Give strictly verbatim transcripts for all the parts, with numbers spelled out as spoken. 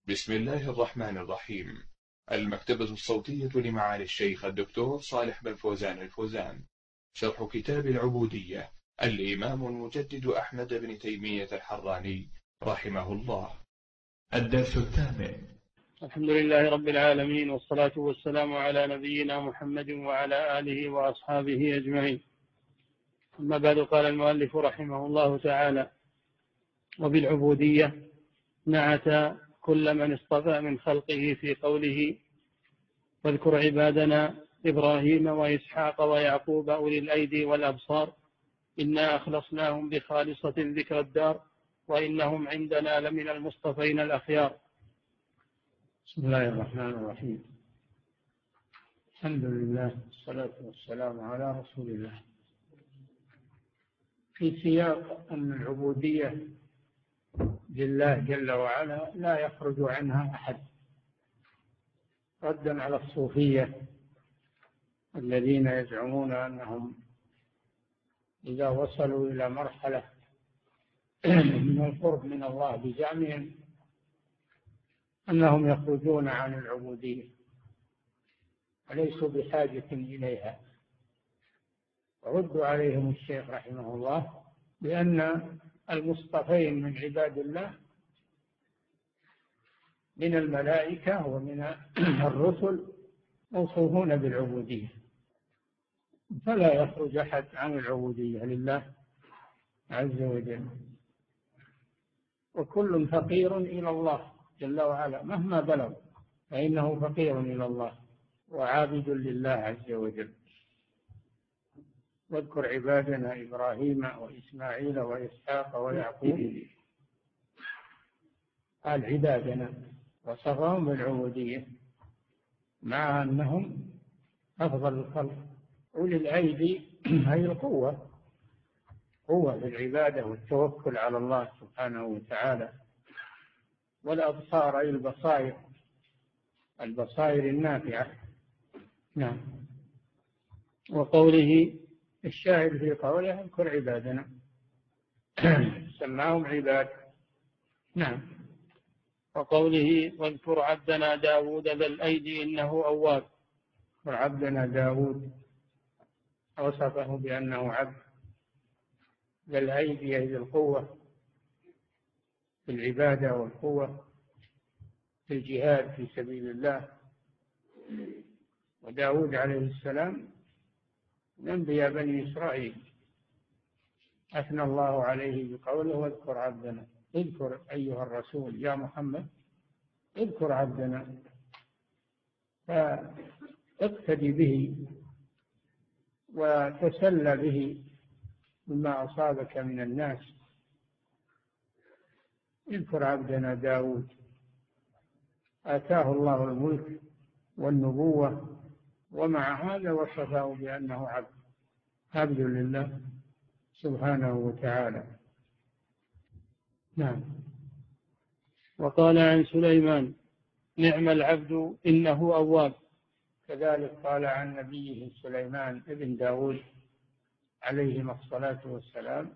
بسم الله الرحمن الرحيم. المكتبة الصوتية لمعالي الشيخ الدكتور صالح بن فوزان الفوزان. شرح كتاب العبودية الإمام المجدد أحمد بن تيمية الحراني رحمه الله. الدرس الثامن. الحمد لله رب العالمين، والصلاة والسلام على نبينا محمد وعلى آله وأصحابه أجمعين. أما بعد، قال المؤلف رحمه الله تعالى: وبالعبودية نعت كل من اصطفى من خلقه في قوله: واذكر عبادنا إبراهيم وإسحاق ويعقوب أولي الأيدي والأبصار إنا أخلصناهم بخالصة ذكر الدار وإنهم عندنا لمن المصطفين الأخيار. بسم الله الرحمن الرحيم. الحمد لله والصلاة والسلام على رسول الله. في سياق أن العبودية لله جل وعلا لا يخرج عنها أحد، ردا على الصوفية الذين يزعمون أنهم إذا وصلوا إلى مرحلة من القرب من الله بزعمهم أنهم يخرجون عن العبودية وليسوا بحاجة إليها. ردوا عليهم الشيخ رحمه الله بأن المصطفين من عباد الله من الملائكة ومن الرسل موصوفون بالعبودية، فلا يخرج أحد عن العبودية لله عز وجل، وكل فقير إلى الله جل وعلا مهما بلغ فإنه فقير إلى الله وعابد لله عز وجل. واذكر عبادنا إبراهيم وإسماعيل وإسحاق ويعقوب، قال عبادنا وصفهم بالعبودية مع أنهم أفضل الخلق. أولي الأيدي هي القوة، قوة بالعبادة والتوكل على الله سبحانه وتعالى. والأبصار أي البصائر، البصائر النافعة. نعم. وقوله الشاهد في قوله اذكر عبادنا سماهم عباد. نعم. وقوله واذكر عبدنا داود ذا الأيدي إنه أواب. وعبدنا داود وصفه بأنه عبد ذا الأيدي أي القوة في العبادة والقوة في الجهاد في سبيل الله. وداود عليه السلام من أنبياء بني إسرائيل، أثنى الله عليه بقوله واذكر عبدنا. اذكر أيها الرسول يا محمد، اذكر عبدنا، فاقتدي به وتسلى به مما أصابك من الناس. اذكر عبدنا داود آتاه الله الملك والنبوة، ومع هذا وصفه بأنه عبد عبد لله سبحانه وتعالى. نعم. وقال عن سليمان نعم العبد إنه أواب. كذلك قال عن نبيه سليمان ابن داود عليهما الصلاة والسلام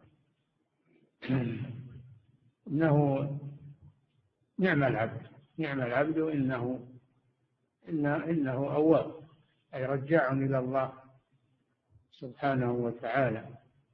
إنه نعم العبد، نعم العبد إنه إنه, إنه أواب، أي رجاع إلى الله سبحانه وتعالى،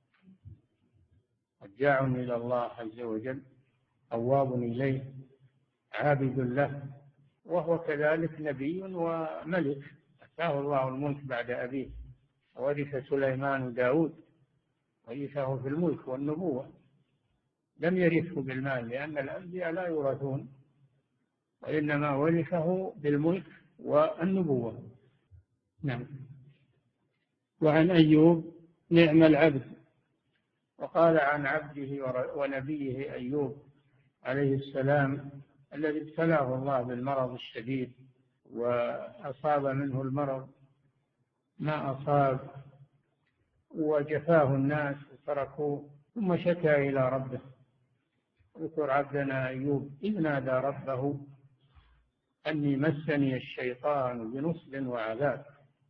رجاع إلى الله عز وجل، أواب إليه، عابد له. وهو كذلك نبي وملك، أتاه الله الملك بعد أبيه، ورث سليمان داود، ورثه في الملك والنبوة، لم يرثه بالمال لأن الأنبياء لا يورثون، وإنما ورثه بالملك والنبوة. نعم. وعن أيوب نعم العبد. وقال عن عبده ونبيه أيوب عليه السلام الذي ابتلاه الله بالمرض الشديد وأصاب منه المرض ما أصاب وجفاه الناس وتركوه، ثم شكا إلى ربه. اذكر عبدنا أيوب إذ نادى ربه أني مسني الشيطان بنصب وعذاب.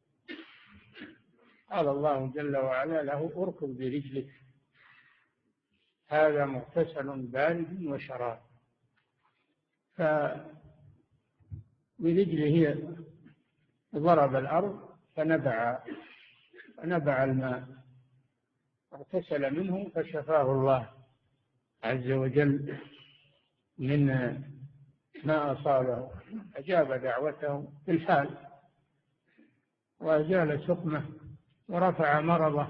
قال الله جل وعلا له اركض برجلك هذا مغتسل بارد وشراب. برجله ضرب الأرض فنبع فنبع الماء، اغتسل منه فشفاه الله عز وجل من ما أصابه، أجاب دعوته في الحال وأزال سقمه ورفع مرضه،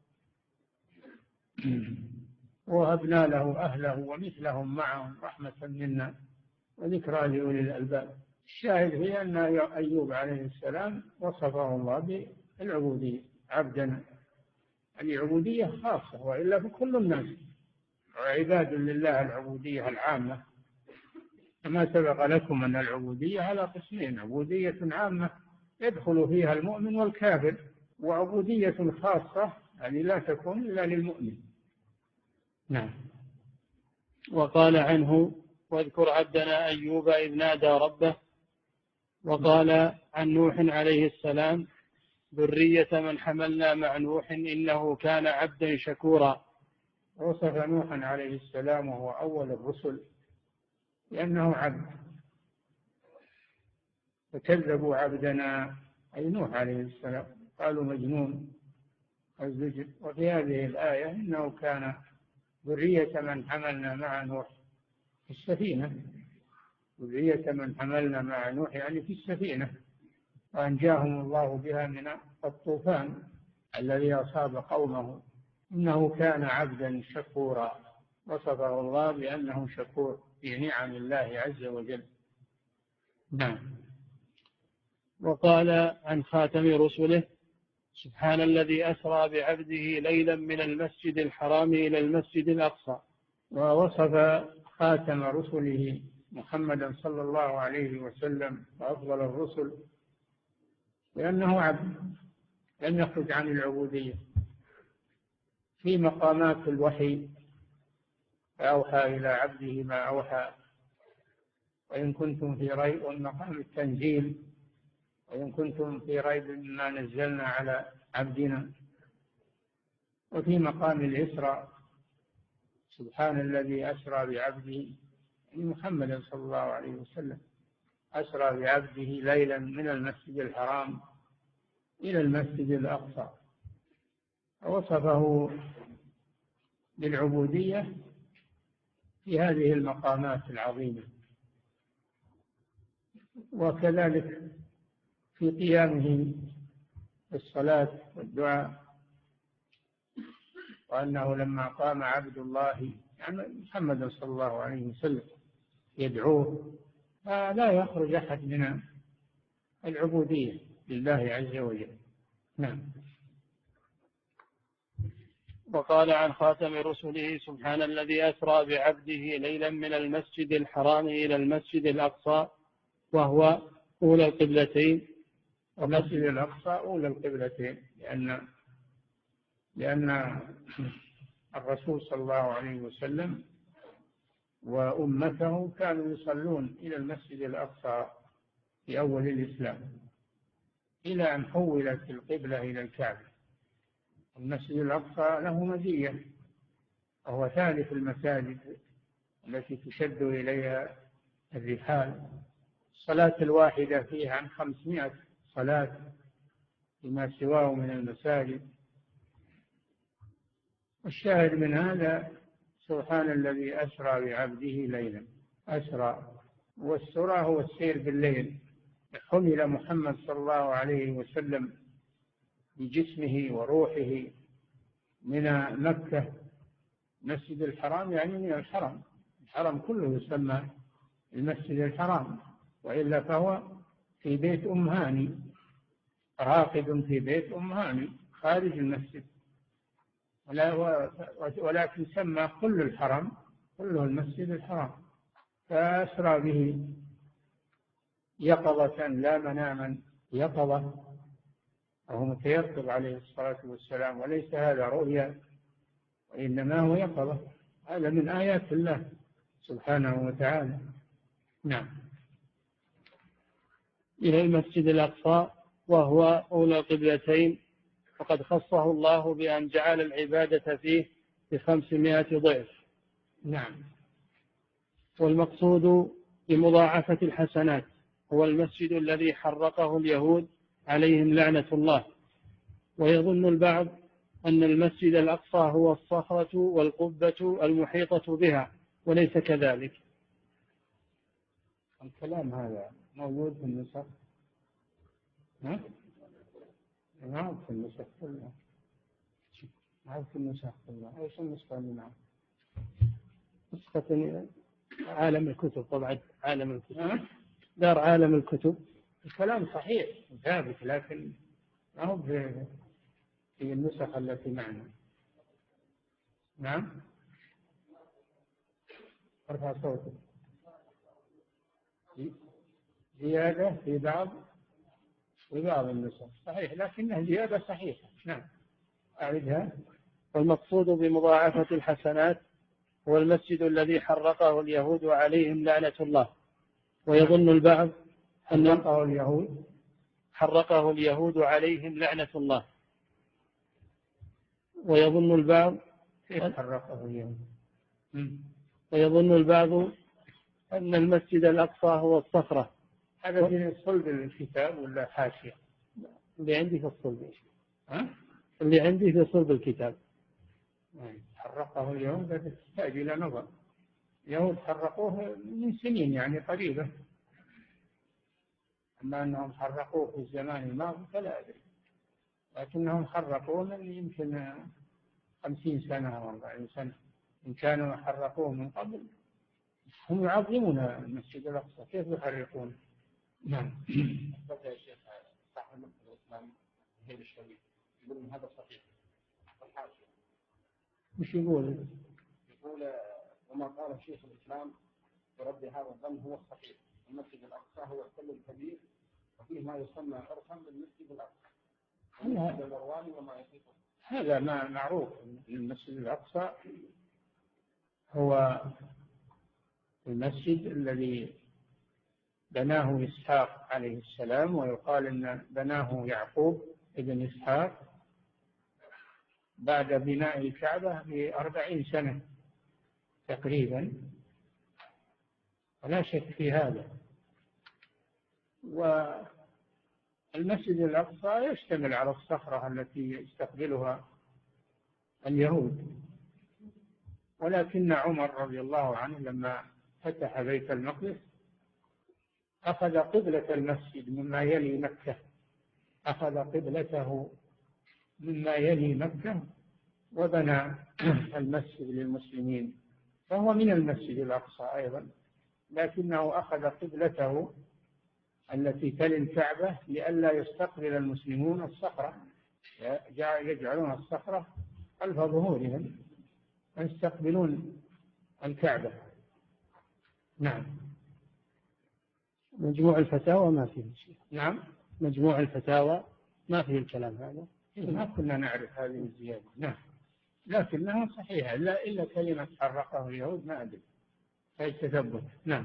وهبنا له أهله ومثلهم معهم رحمة منا وذكرى لأولي الألباب. الشاهد هي أن أيوب عليه السلام وصفه الله بالعبودية، عبدا، العبودية خاصة، وإلا فكل الناس عباد لله العبودية العامة، كما سبق لكم أن العبودية على قسمين: عبودية عامة يدخل فيها المؤمن والكافر، وعبودية خاصة يعني لا تكون إلا للمؤمن. نعم. وقال عنه: واذكر عبدنا أيوب إذ نادى ربه. وقال عن نوح عليه السلام: ذرية من حملنا مع نوح إنه كان عبدا شكورا. وصف نوحا عليه السلام وهو أول الرسل لأنه عبد، فكذبوا عبدنا أي نوح عليه السلام، قالوا مجنون الزجر. وفي هذه الآية إنه كان ذرية من حملنا مع نوح في السفينة، ذرية من حملنا مع نوح يعني في السفينة، وأنجاهم الله بها من الطوفان الذي أصاب قومه، إنه كان عبدا شكورا، وصفه الله بأنه شكور في نعم الله عز وجل. نعم. وقال عن خاتم رسله: سبحان الذي أسرى بعبده ليلا من المسجد الحرام إلى المسجد الأقصى. ووصف خاتم رسله محمدا صلى الله عليه وسلم وأفضل الرسل لأنه عبد، لم يخرج عن العبودية في مقامات الوحي، فأوحى إلى عبده ما أوحى، وإن كنتم في ريب، مقام التنزيل، وإن كنتم في ريب مما نزلنا على عبدنا، وفي مقام الإسراء سبحان الذي أسرى بعبده محمد صلى الله عليه وسلم، أسرى بعبده ليلا من المسجد الحرام إلى المسجد الأقصى، ووصفه بالعبودية في هذه المقامات العظيمة. وكذلك في قيامه بالصلاة والدعاء، وأنه لما قام عبد الله يعني محمد صلى الله عليه وسلم يدعوه فلا يخرج أحد من العبودية لله عز وجل. نعم. وقال عن خاتم رسله: سبحان الذي أسرى بعبده ليلا من المسجد الحرام إلى المسجد الأقصى وهو أولى القبلتين. المسجد الأقصى أولى القبلتين لأن لأن الرسول صلى الله عليه وسلم وأمته كانوا يصلون إلى المسجد الأقصى في أول الإسلام إلى أن حولت القبلة إلى الكعبة. المسجد الأقصى له مزية، وهو ثالث المساجد التي تشد إليها الرحال، الصلاة الواحدة فيها عن خمسمائة صلاة فيما سواه من المساجد. والشاهد من هذا سبحان الذي أسرى بعبده ليلا. أسرى، والسرى هو السير بالليل. حمل محمد صلى الله عليه وسلم بجسمه وروحه من مكة مسجد الحرام، يعني من الحرم، الحرم كله يسمى المسجد الحرام، وإلا فهو في بيت أم هاني، راقد في بيت أم هاني خارج المسجد، ولكن سمى كل الحرم كله المسجد الحرام. فأسرى به يقظة لا مناما، يقظة، وهو متيقظ عليه الصلاة والسلام، وليس هذا رؤيا وإنما هو يقظة. هذا من آيات الله سبحانه وتعالى. نعم. إلى المسجد الأقصى وهو أولى القبلتين، وقد خصه الله بأن جعل العبادة فيه بخمسمائة ضعف. نعم. والمقصود بمضاعفة الحسنات هو المسجد الذي حرقه اليهود عليهم لعنة الله. ويظن البعض أن المسجد الأقصى هو الصخرة والقبة المحيطة بها، وليس كذلك. الكلام هذا موجود في النسخ؟ ها؟ نعم في النسخ كلها، نعم في النسخ كلها. ايش النسخة اللي معه؟ نسخة عالم الكتب، طبعا عالم الكتب، دار عالم الكتب. الكلام صحيح ثابت، لكن ما هو في النسخ التي معنا. نعم، ارفع صوتك. زيادة في بعض في بعض النسخ صحيح، لكنها زيادة صحيحة. نعم، أعيدها. والمقصود بمضاعفة الحسنات هو المسجد الذي حرقه اليهود عليهم لعنة الله. ويظن البعض أن حرقه اليهود حرقه اليهود عليهم لعنة الله. ويظن البعض حرقه اليهود ويظن البعض أن المسجد الأقصى هو الصخرة. هذا في صلب الكتاب ولا حاشية؟ اللي عندي في الصلب. ها؟ اللي عندي في صلب الكتاب. حرقه اليهود، هذا تحتاج إلى نظر. اليهود حرقوه من سنين يعني قريبة، أما أنهم حرقوه في الزمان الماضي فلا أدري، لكنهم حرقوه من يمكن خمسين سنة أو أربعين سنة. إن كانوا حرقوه من قبل، هم يعظمون المسجد الأقصى، كيف يحرقون؟ نعم. بدأ يا شيخ صاحب المسجد الإسلام هيل الشريف يقول إن هذا صحيح. مش يقول؟ يقول وما قال شيخ الإسلام برد هذا الظن هو الصحيح. المسجد الأقصى هو الكل الكبير وفيه ما يسمى عرفا بالمسجد الأقصى. هذا المروان وما يحيطه. هذا ما معروف. المسجد الأقصى هو المسجد الذي بناه إسحاق عليه السلام، ويقال أن بناه يعقوب ابن إسحاق بعد بناء الكعبة بأربعين سنة تقريبا، ولا شك في هذا. والمسجد الأقصى يشتمل على الصخرة التي يستقبلها اليهود، ولكن عمر رضي الله عنه لما فتح بيت المقدس أخذ قبلة المسجد مما يلي مكة، أخذ قبلته مما يلي مكة وبنى المسجد للمسلمين، فهو من المسجد الأقصى أيضا، لكنه أخذ قبلته التي تلي الكعبة لئلا يستقبل المسلمون الصخرة، يجعلون الصخرة خلف ظهورهم ويستقبلون الكعبة. نعم. مجموع الفتاوى ما فيه شيء. نعم، مجموع الفتاوى ما فيه الكلام هذا. ما كنا نعرف هذه الزيادة. نعم، لكنها صحيحة، لا إلا كلمة حرقه اليهود ما أدري هي تثبت. نعم.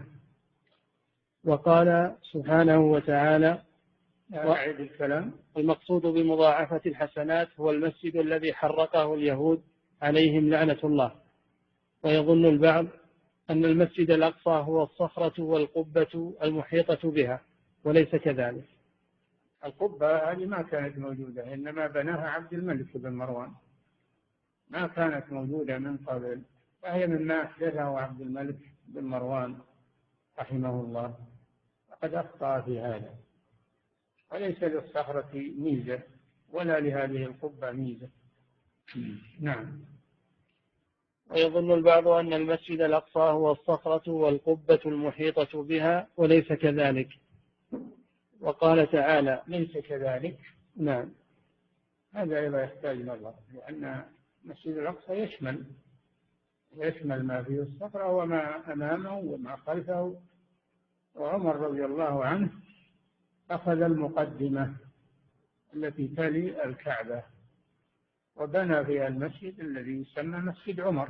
وقال سبحانه وتعالى أعيد الكلام. المقصود بمضاعفة الحسنات هو المسجد الذي حرقه اليهود عليهم لعنة الله. ويظن البعض أن المسجد الأقصى هو الصخرة والقبة المحيطة بها، وليس كذلك. القبة هذه ما كانت موجودة، إنما بناها عبد الملك بن مروان، ما كانت موجودة من قبل، فهي مما أحدثه عبد الملك بن مروان رحمه الله، وقد أخطأ في هذا، وليس للصخرة ميزة ولا لهذه القبة ميزة. نعم. ويظن البعض أن المسجد الأقصى هو الصخرة والقبة المحيطة بها، وليس كذلك. وقال تعالى ليس كذلك. نعم. هذا أيضا يحتاج نظر، لأن المسجد الأقصى يشمل يشمل ما فيه الصخرة وما أمامه وما خلفه. وعمر رضي الله عنه أخذ المقدمة التي تلي الكعبة وبنى فيها المسجد الذي يسمى مسجد عمر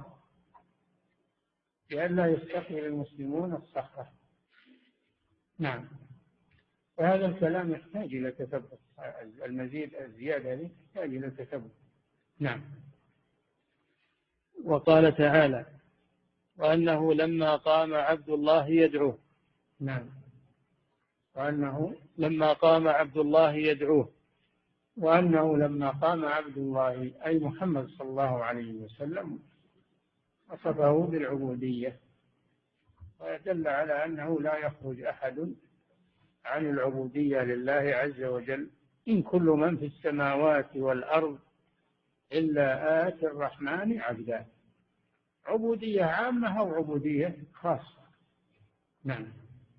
لئلا يستقبل المسلمون الصخرة. نعم. وهذا الكلام يحتاج إلى تثبت، المزيد الزيادة هذه تحتاج إلى تثبت. نعم. وقال تعالى وأنه لما قام عبد الله يدعوه. نعم. وأنه لما قام عبد الله يدعوه وأنه لما قام عبد الله أي محمد صلى الله عليه وسلم وصفه بالعبودية، ويدل على أنه لا يخرج أحد عن العبودية لله عز وجل. إن كل من في السماوات والأرض إلا آتي الرحمن عبدا. عبودية عامة أو عبودية خاصة. نعم.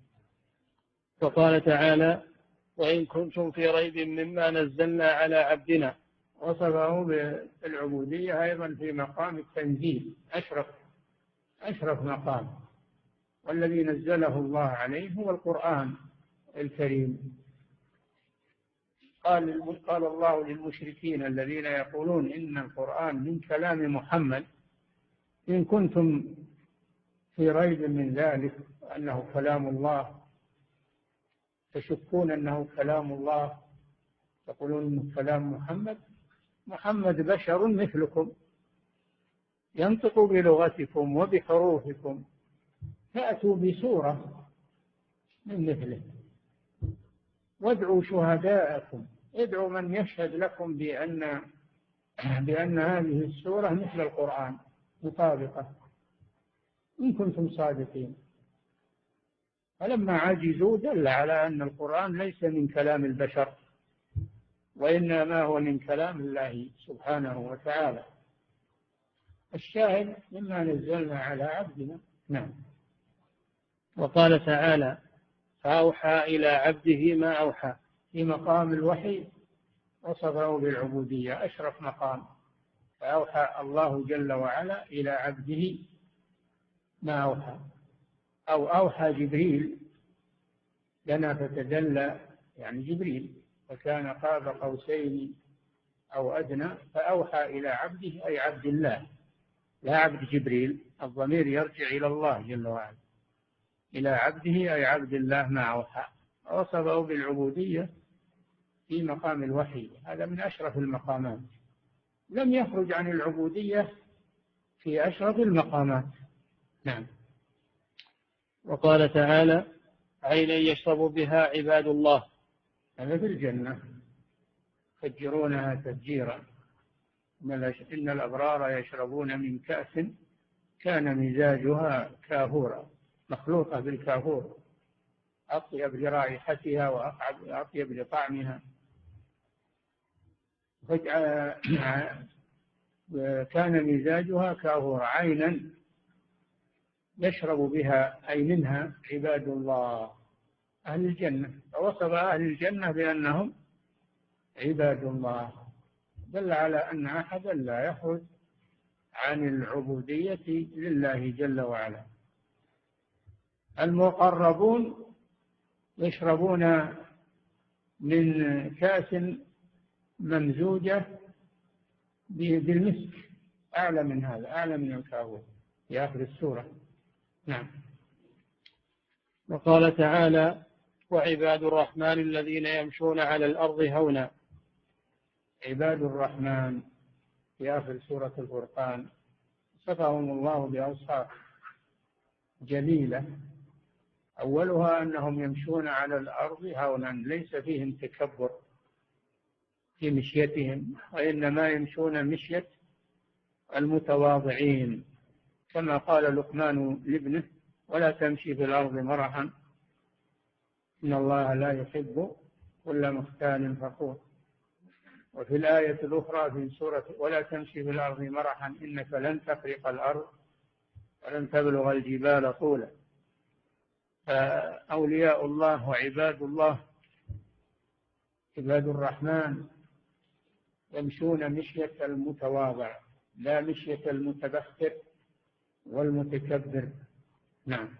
وقال تعالى: وإن كنتم في ريب مما نزلنا على عبدنا. وصفه بالعبودية أيضا في مقام التنزيل، أشرف أشرف مقام، والذي نزله الله عليه هو القرآن الكريم. قال قال الله للمشركين الذين يقولون إن القرآن من كلام محمد: إن كنتم في ريب من ذلك أنه كلام الله، تشكون أنه كلام الله، تقولون إنه كلام محمد. محمد بشر مثلكم ينطق بلغتكم وبحروفكم، فأتوا بسورة من مثله وادعوا شهداءكم، ادعوا من يشهد لكم بأن بأن هذه السورة مثل القرآن مطابقة، إن كنتم صادقين. فلما عجزوا دل على أن القرآن ليس من كلام البشر، وإنما هو من كلام الله سبحانه وتعالى. الشاهد مما نزلنا على عبدنا. نعم. وقال تعالى: فأوحى إلى عبده ما أوحى. في مقام الوحي وصفه بالعبودية، أشرف مقام. فأوحى الله جل وعلا إلى عبده ما أوحى، أو أوحى جبريل لنا فتدلى، يعني جبريل، وكان قاب قوسين أو أدنى. فأوحى إلى عبده أي عبد الله، لا عبد جبريل، الضمير يرجع إلى الله جل وعلا. إلى عبده أي عبد الله ما أوحى، وصفه بالعبودية في مقام الوحي. هذا من أشرف المقامات، لم يخرج عن العبودية في أشرف المقامات. نعم. وقال تعالى: عينا يشرب بها عباد الله. هذا في الجنة، يفجرونها تفجيرا. إن الأبرار يشربون من كأس كان مزاجها كافورا، مخلوطة بالكافور، أطيب لرائحتها وأطيب لطعمها. كان مزاجها كافورا، عينا يشرب بها أي منها عباد الله أهل الجنة. فوصف أهل الجنة بأنهم عباد الله، دل على أن أحدا لا يخرج عن العبودية لله جل وعلا. المقربون يشربون من كأس ممزوجة بالمسك، أعلى من هذا، أعلى من الكافور في آخر السورة. نعم. وقال تعالى: وعباد الرحمن الذين يمشون على الأرض هونا. عباد الرحمن في آخر سورة الفرقان صفهم الله بأوصاف جليلة، أولها أنهم يمشون على الأرض هونا، ليس فيهم تكبر في مشيتهم، وإنما يمشون مشية المتواضعين، كما قال لقمان لابنه: ولا تمشي في الأرض مرحا إن الله لا يحب كل مختال فخور. وفي الآية الأخرى في سورة: ولا تمشي في الأرض مرحا إنك لن تخرق الأرض ولن تبلغ الجبال طولا. فأولياء الله وعباد الله عباد الرحمن يمشون مشية المتواضع، لا مشية المتبختر والمتكبر. نعم.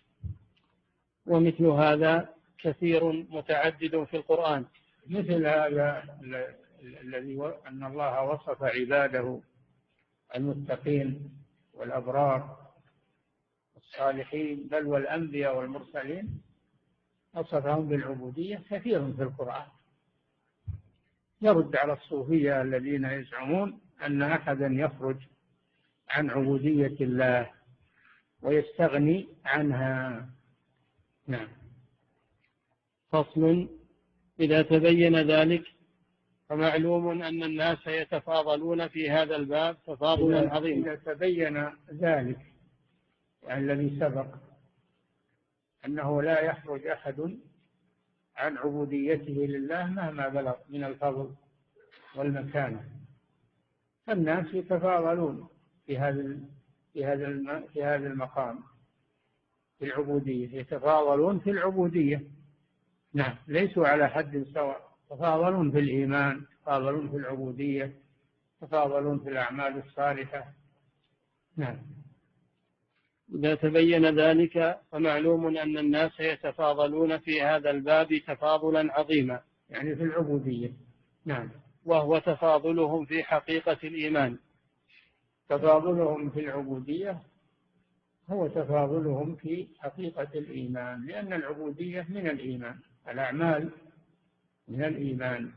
ومثل هذا كثير متعدد في القرآن. مثل هذا الذي أن الله وصف عباده المتقين والأبرار الصالحين بل والأنبياء والمرسلين، وصفهم بالعبودية كثير في القرآن. يرد على الصوفية الذين يزعمون أن أحدا يخرج عن عبودية الله ويستغني عنها. نعم. فصل. إذا تبين ذلك فمعلوم أن الناس يتفاضلون في هذا الباب تفاضلا عظيما. إذا تبين ذلك يعني الذي سبق أنه لا يخرج أحد عن عبوديته لله مهما بلغ من الفضل والمكانة، فالناس يتفاضلون في هذا في هذا في هذا المقام في العبودية، يتفاضلون في العبودية. نعم، ليسوا على حد سواء، يتفاضلون في الإيمان، يتفاضلون في العبودية، يتفاضلون في الأعمال الصالحة. نعم. إذا تبين ذلك فمعلوم أن الناس يتفاضلون في هذا الباب تفاضلا عظيما، يعني في العبودية. نعم. وهو تفاضلهم في حقيقة الإيمان. تفاضلهم في العبودية هو تفاضلهم في حقيقة الإيمان، لأن العبودية من الإيمان، الأعمال من الإيمان،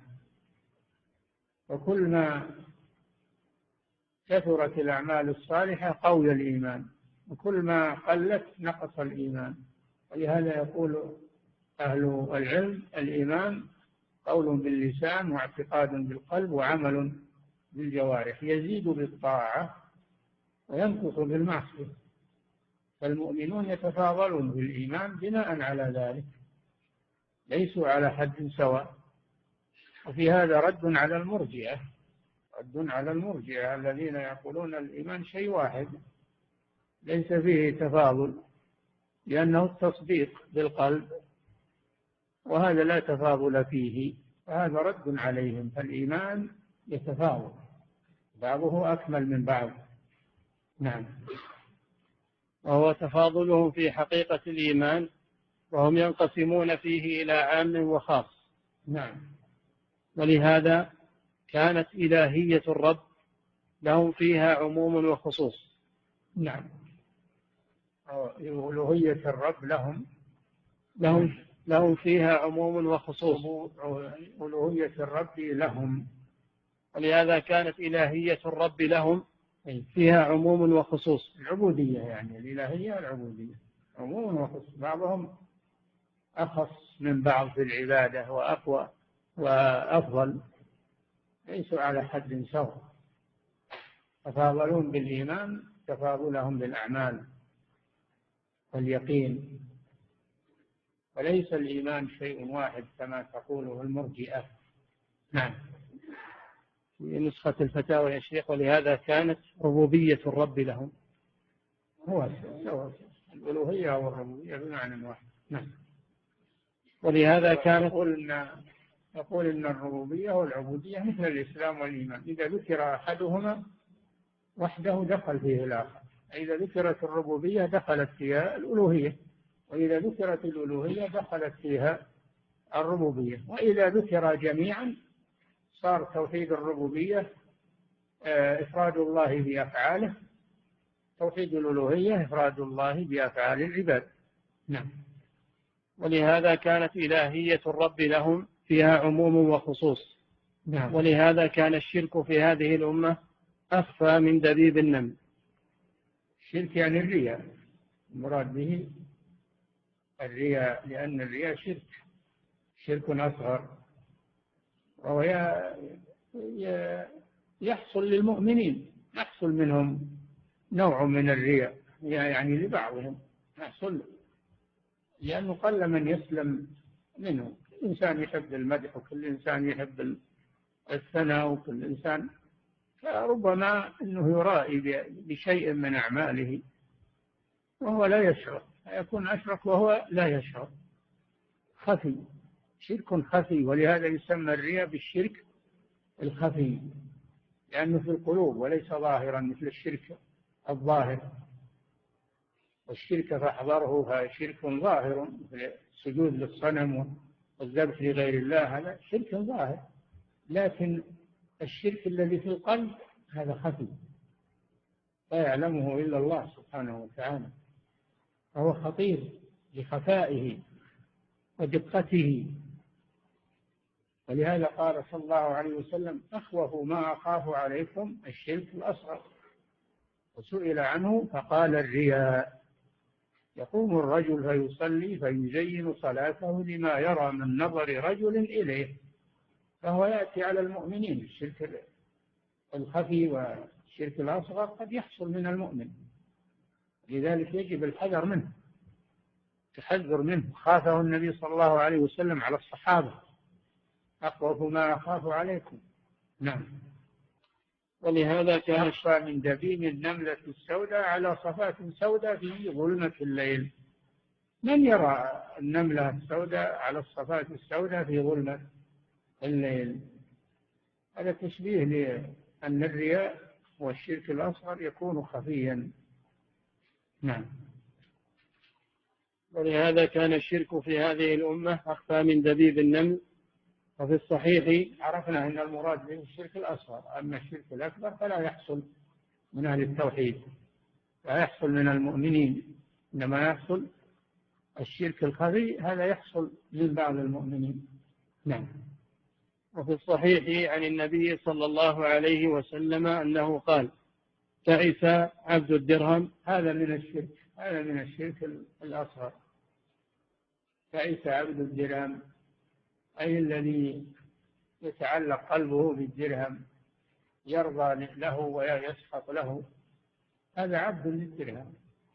وكل ما كثرت الأعمال الصالحة قوي الإيمان، وكل ما قلت نقص الإيمان. ولهذا يقول أهل العلم الإيمان قول باللسان واعتقاد بالقلب وعمل بالجوارح، يزيد بالطاعة وينقص بالمعصية. فالمؤمنون يتفاضلون بالإيمان بناء على ذلك، ليسوا على حد سواء. وفي هذا رد على المرجئة، رد على المرجئة الذين يقولون الإيمان شيء واحد ليس فيه تفاضل، لأنه التصديق بالقلب، وهذا لا تفاضل فيه، فهذا رد عليهم. فالإيمان يتفاضل، بعضه أكمل من بعض. نعم. وهو تفاضلهم في حقيقة الإيمان، وهم ينقسمون فيه إلى عام وخاص. نعم. ولهذا كانت إلهية الرب لهم فيها عموم وخصوص. نعم. ألوهية الرب لهم لهم لهم فيها عموم وخصوص. ألوهية الرب لهم، ولهذا كانت إلهية الرب لهم فيها عموم وخصوص. العبودية يعني الإلهية العبودية عموم وخصوص، بعضهم أخص من بعض في العبادة وأقوى وأفضل، ليسوا على حد سواء. تفاضلون بالإيمان تفاضلهم بالأعمال واليقين، وليس الإيمان شيء واحد كما تقوله المرجئة. نعم. في نسخة الفتاوى يا شيخ، ولهذا كانت ربوبية الرب لهم. هو سواء الألوهية والربوبية بمعنى واحد. نعم. ولهذا كانت يقول إن يقول إن الربوبية والعبودية مثل الإسلام والإيمان، إذا ذكر أحدهما وحده دخل فيه الآخر. إذا ذكرت الربوبية دخلت فيها الألوهية، وإذا ذكرت الألوهية دخلت فيها الربوبية، وإذا ذكر جميعا صار توحيد الربوبية إفراد الله بأفعاله، توحيد الألوهية إفراد الله بأفعال العباد. نعم. ولهذا كانت إلهية الرب لهم فيها عموم وخصوص. نعم. ولهذا كان الشرك في هذه الأمة أخفى من دبيب النمل. الشرك يعني الرياء، المراد به الرياء، لأن الرياء شرك شرك أصغر، وهو يحصل للمؤمنين، يحصل منهم نوع من الرياء يعني لبعضهم يحصل، لأنه قل من يسلم منه. كل إنسان يحب المدح، وكل إنسان يحب الثناء، وكل إنسان، فربما أنه يرائي بشيء من أعماله وهو لا يشعر، يكون أشرك وهو لا يشعر، خفي، شرك خفي. ولهذا يسمى الرياء بالشرك الخفي، لأنه في القلوب وليس ظاهرا مثل الشرك الظاهر. والشرك فاحذره فشرك ظاهر مثل السجود للصنم والذبح لغير الله، هذا شرك ظاهر، لكن الشرك الذي في القلب هذا خفي لا يعلمه إلا الله سبحانه وتعالى، فهو خطير لخفائه ودقته. ولهذا قال صلى الله عليه وسلم: أخوف ما أخاف عليكم الشرك الأصغر. وسئل عنه فقال الرياء، يقوم الرجل فيصلي فيزين صلاته لما يرى من نظر رجل إليه، فهو يأتي على المؤمنين. الشرك الخفي والشرك الأصغر قد يحصل من المؤمن، لذلك يجب الحذر منه، تحذر منه. خافه النبي صلى الله عليه وسلم على الصحابة: أخوف ما أخاف عليكم. نعم. ولهذا كان أخفى من دبيب النملة السوداء على صفات سوداء في ظلمة الليل. من يرى النملة السوداء على الصفات السوداء في ظلمة الليل؟ هذا تشبيه لأن الرياء والشرك الأصغر يكون خفيا. نعم. ولهذا كان الشرك في هذه الأمة أخفى من دبيب النمل. وفي الصحيح عرفنا أن المراد به الشرك الأصغر، أما الشرك الأكبر فلا يحصل من أهل التوحيد، لا يحصل من المؤمنين، إنما يحصل الشرك الخفي، هذا يحصل من بعض المؤمنين. نعم. وفي الصحيح عن النبي صلى الله عليه وسلم أنه قال: تعس عبد الدرهم. هذا من الشرك، هذا من الشرك الأصغر. تعس عبد الدرهم أي الذي يتعلق قلبه بالدرهم، يرضى له ويسخط له، هذا عبد للدرهم.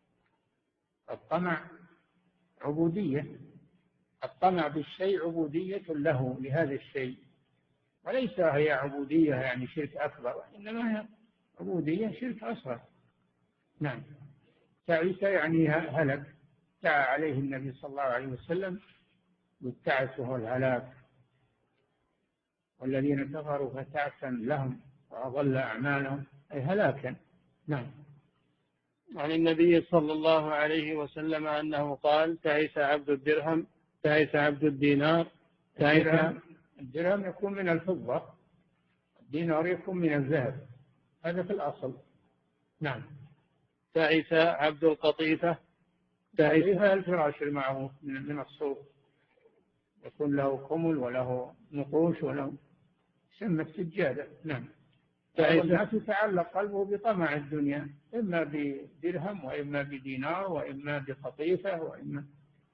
الطمع عبودية، الطمع بالشيء عبودية له لهذا الشيء، وليس هي عبودية يعني شرك أكبر، إنما هي عبودية شرك أصغر. نعم. تعس يعني هلك، دعا عليه النبي صلى الله عليه وسلم بالتعس وهو الهلاك: والذين كفروا فتعسا لهم وأضل أعمالهم، أي هلاكا. نعم. عن النبي صلى الله عليه وسلم أنه قال: تعس عبد الدرهم، تعس عبد الدينار. تعس الدرهم يكون من الفضة، الدينار يكون من الذهب، هذا في الأصل. نعم. تعس عبد القطيفة. تعس الفراش المعروف من الصوف، يكون له كمل وله نقوش وله يسمى السجادة. نعم. الناس يتعلق قلبه بطمع الدنيا، إما بدرهم وإما بدينار وإما بقطيفة وإما،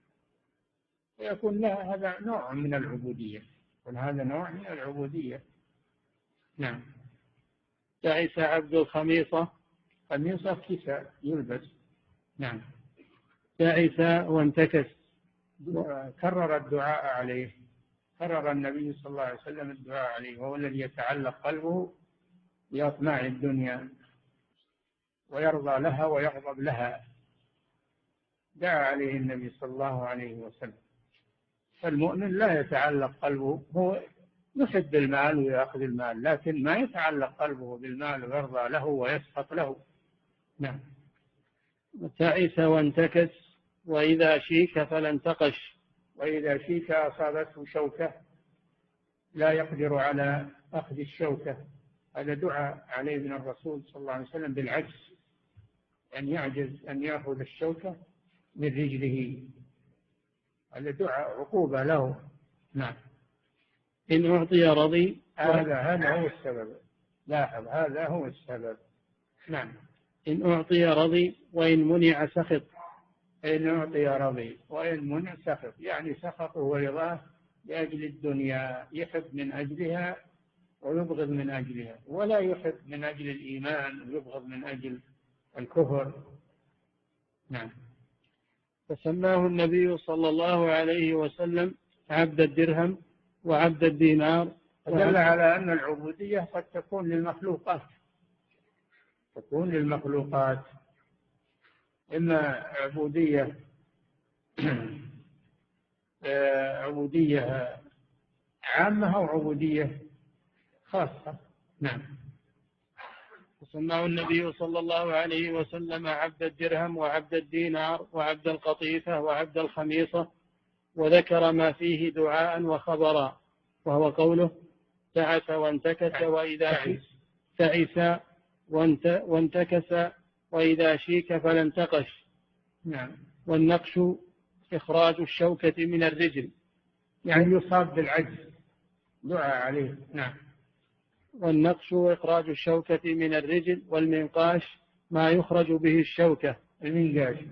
ويكون لها هذا نوع من العبودية، وهذا نوع من العبودية. نعم. تعس عبد الخميصة. خميصة كساء يلبس. نعم. تعس وانتكس. كرر الدعاء عليه، كرر النبي صلى الله عليه وسلم الدعاء عليه، وهو الذي يتعلق قلبه بأطماع الدنيا ويرضى لها ويغضب لها، دعا عليه النبي صلى الله عليه وسلم. فالمؤمن لا يتعلق قلبه، هو يحب المال ويأخذ المال، لكن ما يتعلق قلبه بالمال ويرضى له ويسخط له. نعم. تعس وانتكس وإذا شيك فلا انتقش. وإذا شيك أصابته شوكة لا يقدر على أخذ الشوكة، هذا دعاء عليه من الرسول صلى الله عليه وسلم بالعجز، أن يعجز أن يأخذ الشوكة من رجله، هذا دعاء عقوبة له. نعم. إن أعطي رضي. هذا هذا هو السبب، لاحظ هذا هو السبب. نعم. إن أعطي رضي وإن منع سخط. إن أعطي رضي وإن منع سخط، يعني سخطه ورضاه لأجل الدنيا، يحب من أجلها ويبغض من أجلها، ولا يحب من أجل الإيمان ويبغض من أجل الكفر. نعم. فسماه النبي صلى الله عليه وسلم عبد الدرهم وعبد الدينار. دل على أن العبودية قد تكون للمخلوقات، تكون للمخلوقات، إما عبودية عبودية عامة أو عبودية خاصة. نعم. وسماه النبي صلى الله عليه وسلم عبد الدرهم وعبد الدينار وعبد القطيفة وعبد الخميصة، وذكر ما فيه دعاء وخبرا، وهو قوله: تعس وانتكس وإذا شيك. تعس وانتكس وإذا شيك فلا انتقش. نعم. والنقش إخراج الشوكة من الرجل، يعني يصاب بالعجز، دعاء عليه. نعم. والنقش إخراج الشوكة من الرجل، والمنقاش ما يخرج به الشوكة. المنقاش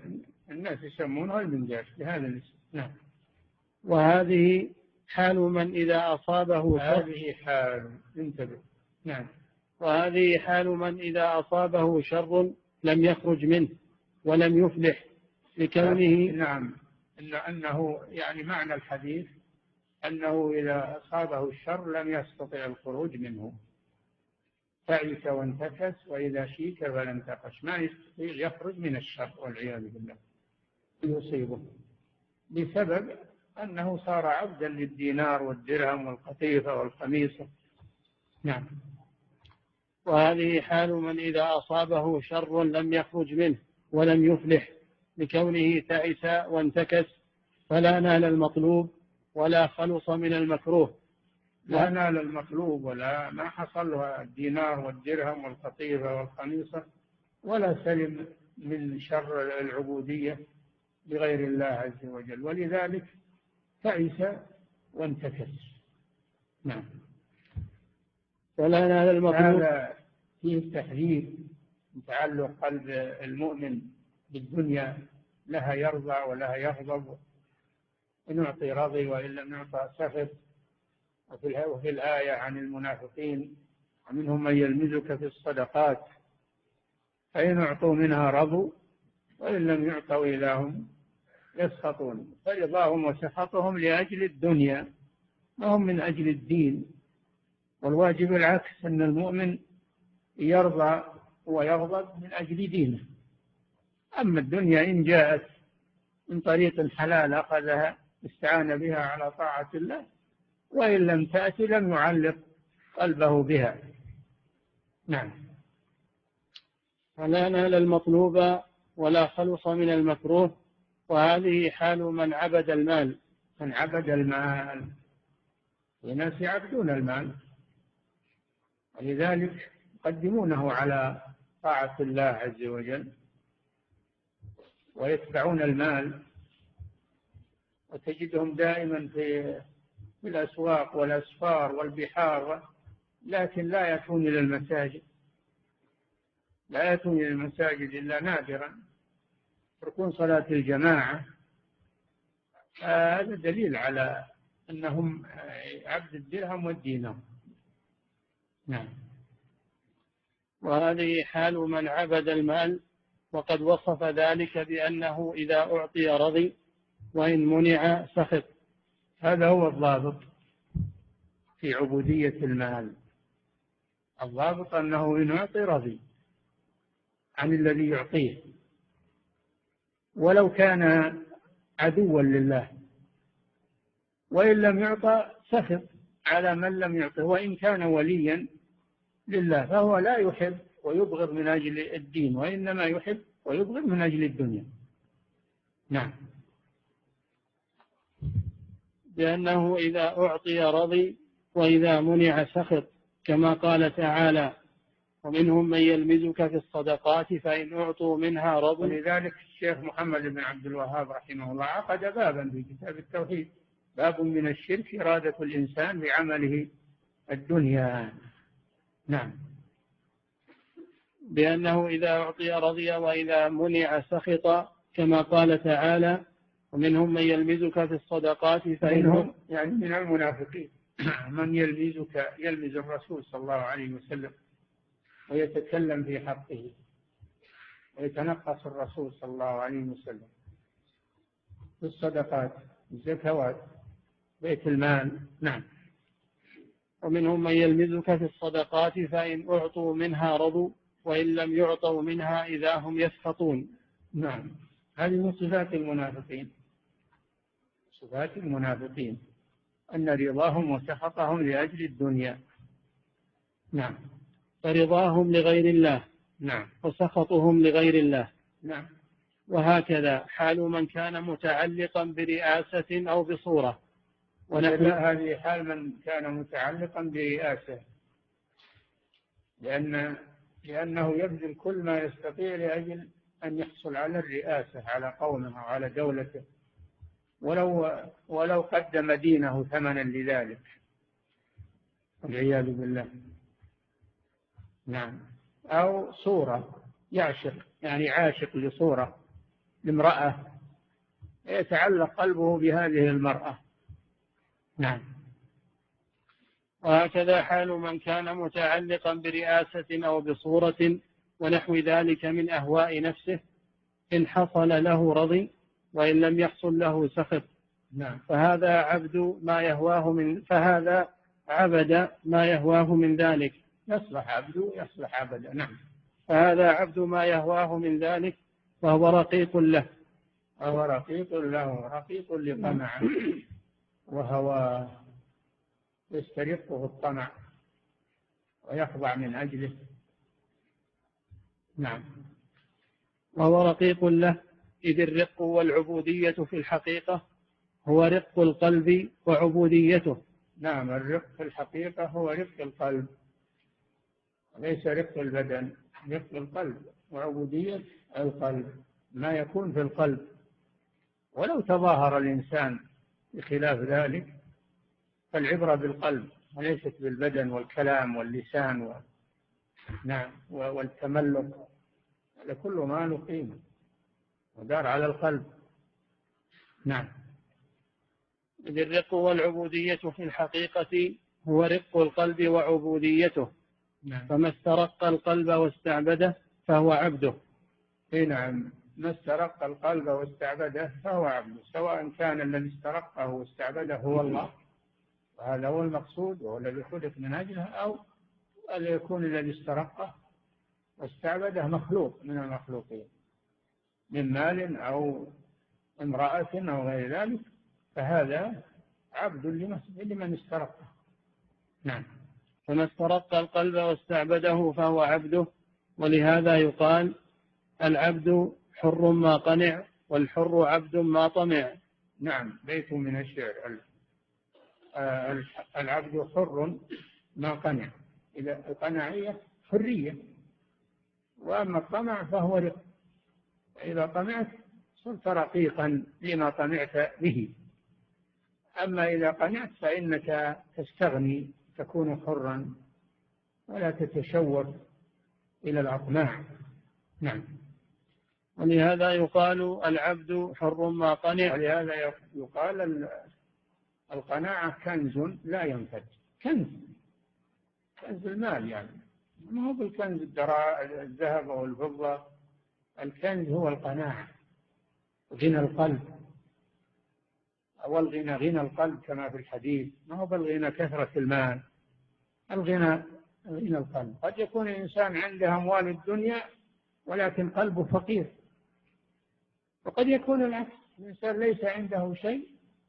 الناس يسمونه المنجاش بهذا الاسم. نعم. وهذه حال من إذا أصابه شر. هذه حال، انتبه. نعم. وهذه حال من إذا أصابه شر لم يخرج منه ولم يفلح لكونه. نعم. إن أنه يعني معنى الحديث أنه إذا أصابه الشر لم يستطع الخروج منه، تعس وانتكس وإذا شيك فلم تقش، ما يستطيع يخرج من الشر والعياذ بالله يصيبه، بسبب أنه صار عبدا للدينار والدرهم والقطيفة والخميصة. نعم. وهذه حال من إذا أصابه شر لم يخرج منه ولم يفلح لكونه تعس وانتكس، فلا نال المطلوب ولا خلص من المكروه. لا نال المطلوب ولا ما حصل له الدينار والدرهم والقطيفة والخميصة، ولا سلم من شر العبودية لغير الله عز وجل، ولذلك تعس وانتكس. نعم. فلا نال المطلوب. هذا فيه تحذير من تعلق قلب المؤمن بالدنيا، لها يرضى ولها يغضب، إن نعطي رضي وإن لم نعطى سخط. وفي الآية عن المنافقين ومنهم من يلمزك في الصدقات فإن أعطوا منها رضوا وإن لم يعطوا إذا هم يسخطون. فرضاهم وسخطهم لأجل الدنيا ما هم من أجل الدين، والواجب العكس، أن المؤمن يرضى ويغضب من أجل دينه. أما الدنيا إن جاءت من طريق حلال أخذها استعان بها على طاعة الله، وإن لم تأتي لم يعلق قلبه بها. نعم. فلا نال المطلوب ولا خلص من المكروه. وهذه حال من عبد المال. من عبد المال، الناس يعبدون المال، ولذلك يقدمونه على طاعة الله عز وجل ويتبعون المال، وتجدهم دائما في الأسواق والأسفار والبحار، لكن لا يأتون إلى المساجد، لا يأتون إلى المساجد إلا نادرا، يتركون صلاة الجماعة. هذا دليل على أنهم عبد الدرهم والدينار. نعم. وهذه حال من عبد المال، وقد وصف ذلك بأنه إذا أعطي رضي وإن منع سخط. هذا هو الضابط في عبودية المال، الضابط أنه إن أعطي رضي عن الذي يعطيه، ولو كان عدوا لله، وإن لم يعطى سخط على من لم يعطه، وإن كان وليا لله فهو لا يحب ويبغض من أجل الدين، وإنما يحب ويبغض من أجل الدنيا. نعم. بأنه إذا أعطي رضي وإذا منع سخط، كما قال تعالى: ومنهم من يلمزك في الصدقات فإن أعطوا منها رضوا. ولذلك الشيخ محمد بن عبد الوهاب رحمه الله عقد بابا في كتاب التوحيد، باب من الشرك إرادة الإنسان بعمله الدنيا. نعم. بأنه إذا أعطي رضي وإذا منع سخط، كما قال تعالى: ومنهم من يلمزك في الصدقات فإنهم، يعني من المنافقين من يلمزك، يلمز الرسول صلى الله عليه وسلم ويتكلم في حقه ويتنقص الرسول صلى الله عليه وسلم في الصدقات، الزكوات، بيت المال. نعم. ومنهم من يلمزك في الصدقات فإن أعطوا منها رضوا وإن لم يعطوا منها إذا هم يسخطون. نعم. هذه من صفات المنافقين، صفات المنافقين أن رضاهم وسخطهم لأجل الدنيا. نعم. فرضاهم لغير الله، نعم، وسخطهم لغير الله. نعم. وهكذا حال من كان متعلقا برئاسة أو بصورة. ونحن هذه حال من كان متعلقا برئاسة، لأن لأنه يبذل كل ما يستطيع لأجل أن يحصل على الرئاسة على قومه وعلى دولته، ولو ولو قدم دينه ثمنا لذلك، والعياذ بالله. نعم. أو صورة، يعشق، يعني عاشق لصورة لامرأة يتعلق قلبه بهذه المرأة. نعم. وهكذا حال من كان متعلقا برئاسة أو بصورة ونحو ذلك من أهواء نفسه، إن حصل له رضي وإن لم يحصل له سخط. نعم. فهذا عبد ما يهواه من فهذا عبد ما يهواه من ذلك. يصلح عبد يصلح عبدا. نعم. فهذا عبد ما يهواه من ذلك وهو رقيق له. وهو رقيق له، رقيق لطمع وهو يسترقه الطمع ويخضع من أجله. نعم. وهو رقيق له، إذ الرق والعبودية في الحقيقة هو رق القلب وعبوديته. نعم. الرق في الحقيقة هو رق القلب، ليس رق البدن، رق القلب وعبودية القلب، ما يكون في القلب. ولو تظاهر الإنسان بخلاف ذلك فالعبرة بالقلب وليست بالبدن والكلام واللسان و... نعم والتملك، هذا كل ما له قيمة ودار على القلب. نعم. إذ الرق والعبودية في الحقيقة هو رق القلب وعبوديته. نعم. فما استرق القلب واستعبده فهو عبده. نعم. ما استرق القلب واستعبده فهو عبده، سواء كان الذي استرقه واستعبده هو الله، وهذا هو المقصود وهو الذي خلق من أجله، أو أن يكون الذي استرقه واستعبده مخلوق من المخلوقين من مال أو امرأة أو غير ذلك، فهذا عبد لمن استرقه. نعم. فما استرق القلب واستعبده فهو عبده. ولهذا يقال العبد حر ما قنع والحر عبد ما طمع. نعم. بيت من الشعر، العبد حر ما قنع، إذا القناعية حرية، وأما الطمع فهو رق، إذا طمعت صرت رقيقا لما طمعت به، أما إذا قنعت فإنك تستغني، تكون حرا ولا تتشوف إلى الأطماع. نعم. ولهذا يقال العبد حر ما قنع. ولهذا يقال القناعة كنز لا ينفد. كنز، كنز المال يعني، ما هو بالكنز الذهب أو الفضة، الكنز هو القناعة، غنى القلب. والغنى غنى القلب كما في الحديث، ما هو بالغنى كثرة المال، الغنى غنى القلب. قد يكون الإنسان عنده أموال الدنيا ولكن قلبه فقير، وقد يكون العكس، الإنسان ليس عنده شيء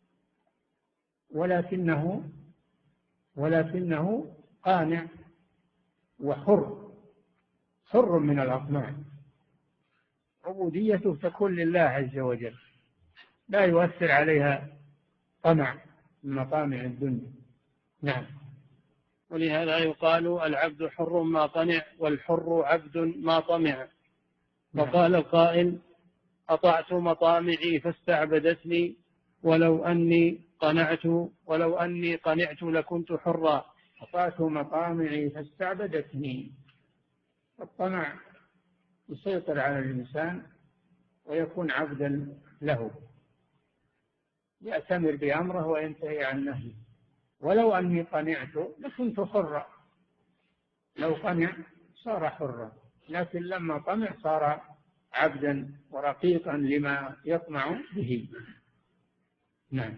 ولكنه ولكنه قانع وحر، حر من الأطماع. عبوديته تكون لله عز وجل، لا يؤثر عليها طمع من مطامع الدنيا. نعم. ولهذا يقال العبد حر ما قنع والحر عبد ما طمع. وقال القائل أطعت مطامعي فاستعبدتني ولو أني قنعت ولو أني قنعت لكنت حرا. أطعت مطامعي فاستعبدتني. الطمع يسيطر على الإنسان ويكون عبدا له، يأتمر بأمره وينتهي عن نهيه. ولو أني قنعت لكنت حرا، لو قنع صار حرا، لكن لما طمع صار عبدا ورقيقا لما يطمع به. نعم.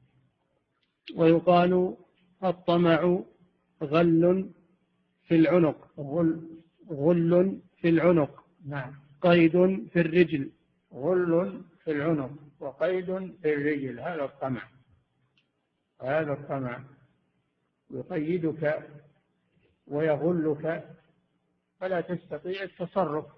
ويقال الطمع غل في العنق. غل غل في العنق. نعم. قيد في الرجل. غل في العنق وقيد في الرجل، هذا الطمع. هذا الطمع يقيدك ويغلك فلا تستطيع التصرف.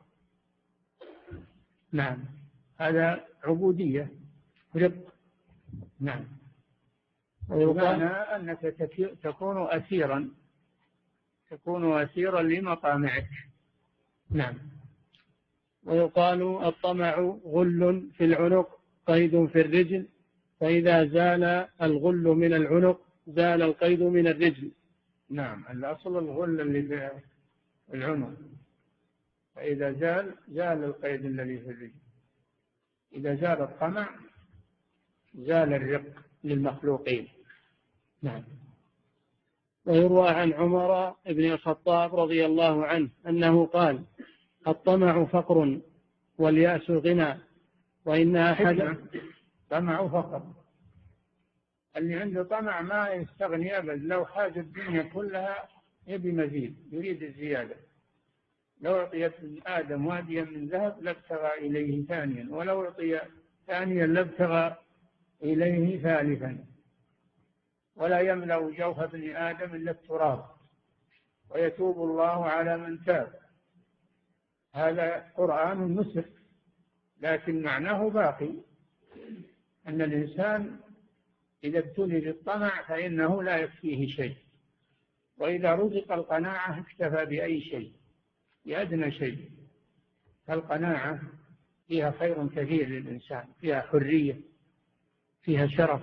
نعم. هذا عبودية، رق. نعم. ويقال أنك تكون أسيرا، تكون أسيرا لمطامعك. نعم. ويقال الطمع غل في العنق قيد في الرجل، فإذا زال الغل من العنق زال القيد من الرجل. نعم. الأصل الغل اللي في العنق، فإذا زال زال القيد الذي في الرجل. إذا زال الطمع زال الرق للمخلوقين. نعم. ويروى عن عمر بن الخطاب رضي الله عنه أنه قال: الطمع فقر واليأس غنى، وإن أحد طمع فقر، اللي عنده طمع ما يستغني أبدا، لو حاجة الدنيا كلها يبي مزيد، يريد الزيادة. لو أعطي ابن آدم واديا من ذهب لابتغى إليه ثانيا، ولو أعطي ثانيا لابتغى إليه ثالثا، ولا يملأ جوف ابن آدم إلا التراب، ويتوب الله على من تاب. هذا قرآن مسر، لكن معناه باقي، أن الإنسان إذا ابتلي بالطمع فإنه لا يكفيه شيء، وإذا رزق القناعة اكتفى بأي شيء، بأدنى شيء. فالقناعة فيها خير كثير للإنسان، فيها حرية، فيها شرف.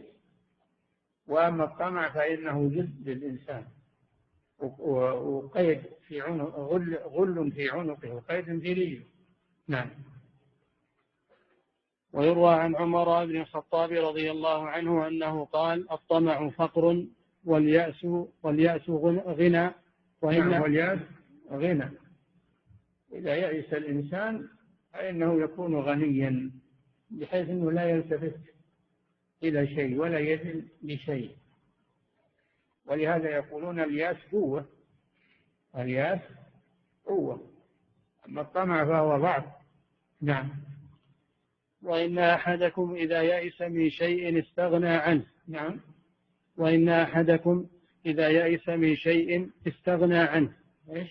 وأما الطمع فإنه جلد للإنسان، وقيد في عنق، غل, غل في عنقه، وقيد في رجله. نعم. ويروى عن عمر بن الخطاب رضي الله عنه أنه قال: الطمع فقر واليأس واليأس غنى، وإن نعم، واليأس غنى. إذا يأس الإنسان فإنه يكون غنيا، بحيث أنه لا يلتفت إلى شيء ولا يزل لشيء. ولهذا يقولون اليأس قوة، اليأس قوة، أما الطمع فهو ضعف. نعم. وإن أحدكم إذا يئس من شيء استغنى عنه. نعم. وإن أحدكم إذا يئس من شيء استغنى عنه. إيش؟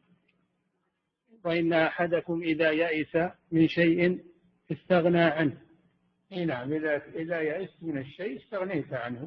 وإن أحدكم إذا يئس من شيء استغنى عنه. نعم، إذا إذا يئست من الشيء استغنيت عنه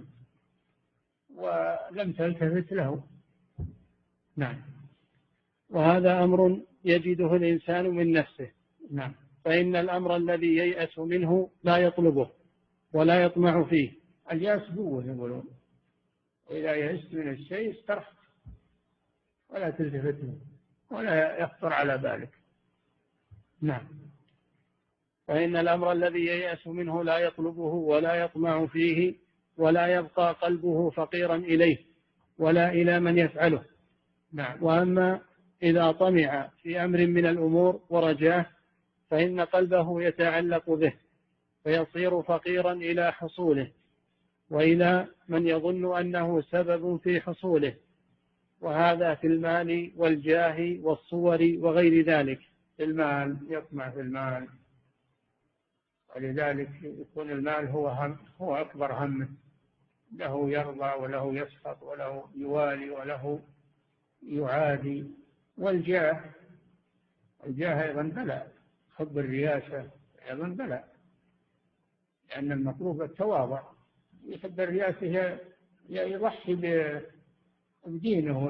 ولم تلتفت له. نعم. وهذا أمر يجده الإنسان من نفسه. نعم. فإن الأمر الذي ييأس منه لا يطلبه ولا يطمع فيه. اليأس قوة يقولون، إذا يئست من الشيء استرحت ولا تلتفت له ولا يخطر على بالك. نعم. فإن الأمر الذي ييأس منه لا يطلبه ولا يطمع فيه، ولا يبقى قلبه فقيرا إليه ولا إلى من يفعله. نعم. وأما إذا طمع في أمر من الأمور ورجاه فإن قلبه يتعلق به، فيصير فقيرا إلى حصوله وإلى من يظن أنه سبب في حصوله، وهذا في المال والجاه والصور وغير ذلك. المال، يطمع في المال، ولذلك يكون المال هو هم، هو أكبر همه، له يرضى وله يسخط وله يوالي وله يعادي. والجاه، الجاه أيضا بلاء، حب الرياسة أيضا بلاء، لأن المطلوب التواضع. يحب الرياسة يضحي بدينه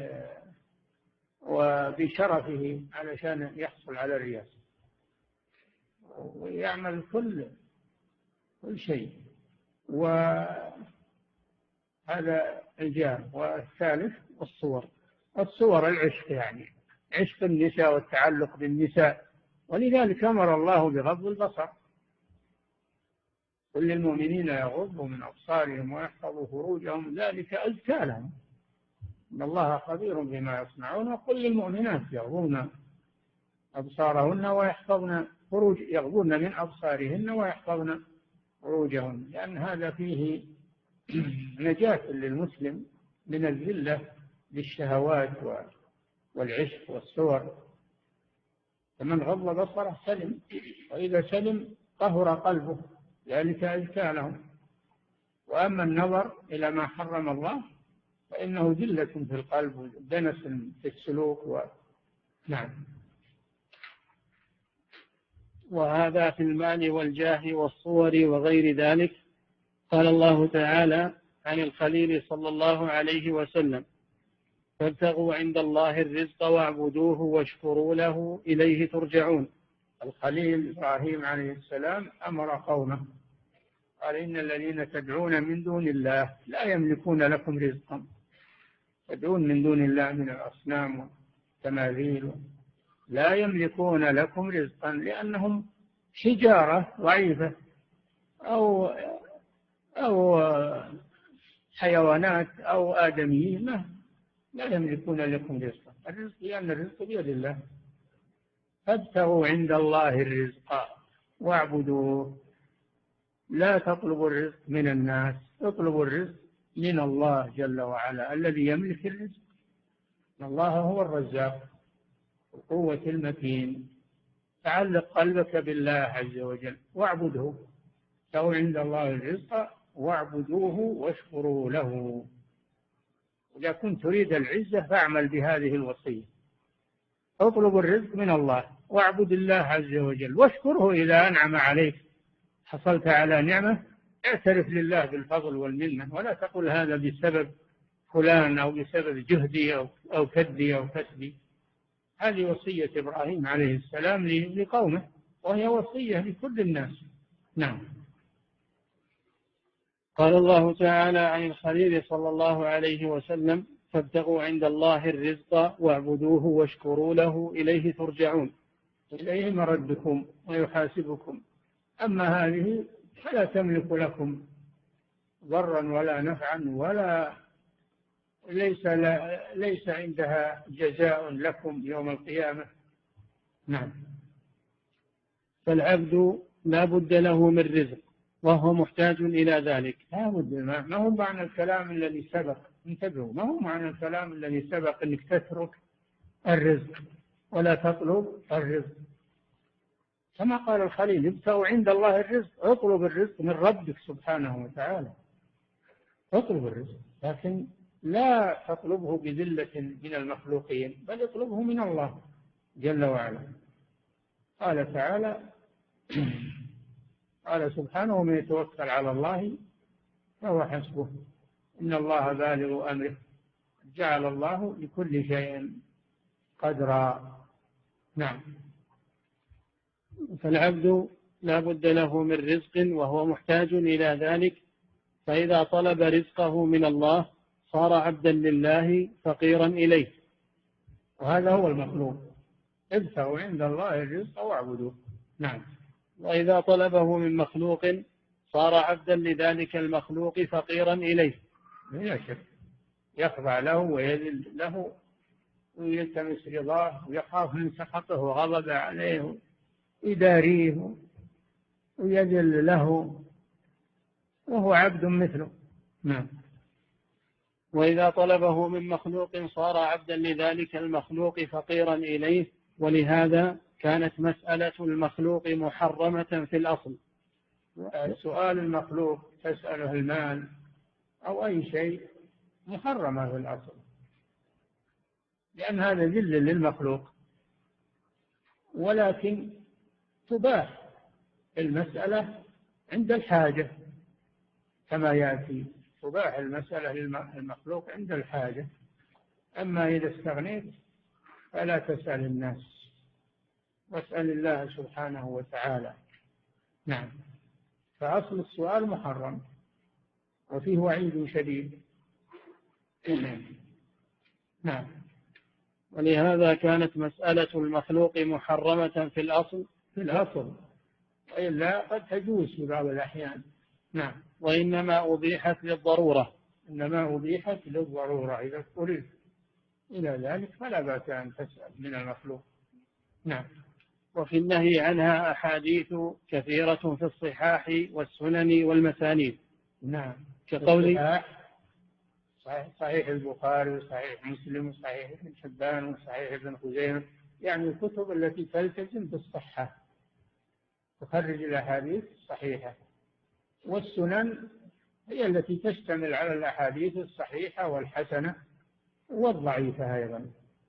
وبشرفه علشان يحصل على الرياسة، ويعمل كل كل شيء. وهذا الجاه. والثالث الصور. الصور العشق، يعني عشق النساء والتعلق بالنساء، ولذلك أمر الله بغض البصر. قل للمؤمنين يغضوا من أبصارهم ويحفظوا فروجهم ذلك أزكى لهم إن الله خبير بما يصنعون. وقل للمؤمنات يغضون أبصارهن ويحفظن فروج يغضون من أبصارهن ويحفظن فروجهن، لأن هذا فيه نجاة للمسلم من الذلة للشهوات والعشق والصور. فمن غض بصره سلم، وإذا سلم طهر قلبه، ذلك أزكى لهم. وأما النظر إلى ما حرم الله فإنه ذلة في القلب ودنس في السلوك و... نعم. وهذا في المال والجاه والصور وغير ذلك. قال الله تعالى عن الخليل صلى الله عليه وسلم: فابتغوا عند الله الرزق واعبدوه واشكروا له إليه ترجعون. الخليل إبراهيم عليه السلام أمر قومه قال: إن الذين تدعون من دون الله لا يملكون لكم رزقا. تدعون من دون الله من الأصنام والتماثيل لا يملكون لكم رزقا، لأنهم حجارة ضعيفة أو أو حيوانات أو آدميين لا, لا يملكون لكم رزقا. الرزق لأن الرزق بيد الله. فابتغوا عند الله الرزق واعبدوه. لا تطلبوا الرزق من الناس، اطلبوا الرزق من الله جل وعلا الذي يملك الرزق. الله هو الرزاق القوة المتين. تعلق قلبك بالله عز وجل واعبده. ابتغوا عند الله الرزق واعبدوه واشكروا له. إذا كنت تريد العزة فاعمل بهذه الوصية. اطلب الرزق من الله واعبد الله عز وجل واشكره إذا أنعم عليك. حصلت على نعمة اعترف لله بالفضل والمنة، ولا تقل هذا بسبب فلان أو بسبب جهدي أو, أو كدي أو كسبي. هذه وصية إبراهيم عليه السلام لقومه، وهي وصية لكل الناس. نعم. قال الله تعالى عن الخليل صلى الله عليه وسلم: فابتغوا عند الله الرزق واعبدوه واشكروا له إليه ترجعون. إليه مردكم ويحاسبكم. أما هذه فلا تملك لكم ضرا ولا نفعا، ولا ليس ليس عندها جزاء لكم يوم القيامة. نعم. فالعبد لا بد له من رزق وهو محتاج إلى ذلك. لا بد. ما هو معنى الكلام الذي سبق، انتبهوا، ما هو معنى الكلام الذي سبق أنك تترك الرزق ولا تطلب الرزق. كما قال الخليل: ابتغوا عند الله الرزق. اطلب الرزق من ربك سبحانه وتعالى، اطلب الرزق، لكن لا تطلبه بذلة من المخلوقين، بل اطلبه من الله جل وعلا. قال تعالى قال سبحانه: ومن يتوكل على الله فهو حسبه إن الله بالغ أمره جعل الله لكل شيء قدرا. نعم. فالعبد لا بد له من رزق وهو محتاج إلى ذلك، فإذا طلب رزقه من الله صار عبدا لله فقيرا إليه، وهذا هو المطلوب. ابتغوا عند الله الرزق واعبدوه. نعم. وإذا طلبه من مخلوق صار عبدا لذلك المخلوق فقيرا إليه. لا شك، يخضع له ويذل له ويلتمس رضاه ويخاف من سخطه وغضب عليه ويداريه ويذل له وهو عبد مثله. نعم. وإذا طلبه من مخلوق صار عبدا لذلك المخلوق فقيرا إليه، ولهذا كانت مسألة المخلوق محرمة في الأصل. سؤال المخلوق تسأله المال أو أي شيء محرمة في الأصل، لأن هذا ذل للمخلوق، ولكن تباح المسألة عند الحاجة كما يأتي. تباح المسألة للمخلوق عند الحاجة، أما إذا استغنيت فلا تسأل الناس، واسأل الله سبحانه وتعالى. نعم. فأصل السؤال محرم وفيه وعيد شديد. نعم. ولهذا كانت مسألة المخلوق محرمة في الأصل في الأصل وإلا قد تجوز في بعض الأحيان. نعم. وإنما أبيحت للضرورة. إنما أبيحت للضرورة. إذا اضطررت إلى ذلك فلا بأس أن تسأل من المخلوق. نعم. وفي النهي عنها أحاديث كثيرة في الصحاح والسنن والمسانيد. نعم. كقول صحيح, صحيح البخاري وصحيح مسلم وصحيح ابن حبان وصحيح ابن خزيمة، يعني الكتب التي تلتزم بالصحة تخرج الأحاديث الصحيحة. والسنن هي التي تشتمل على الأحاديث الصحيحة والحسنة والضعيفة أيضا.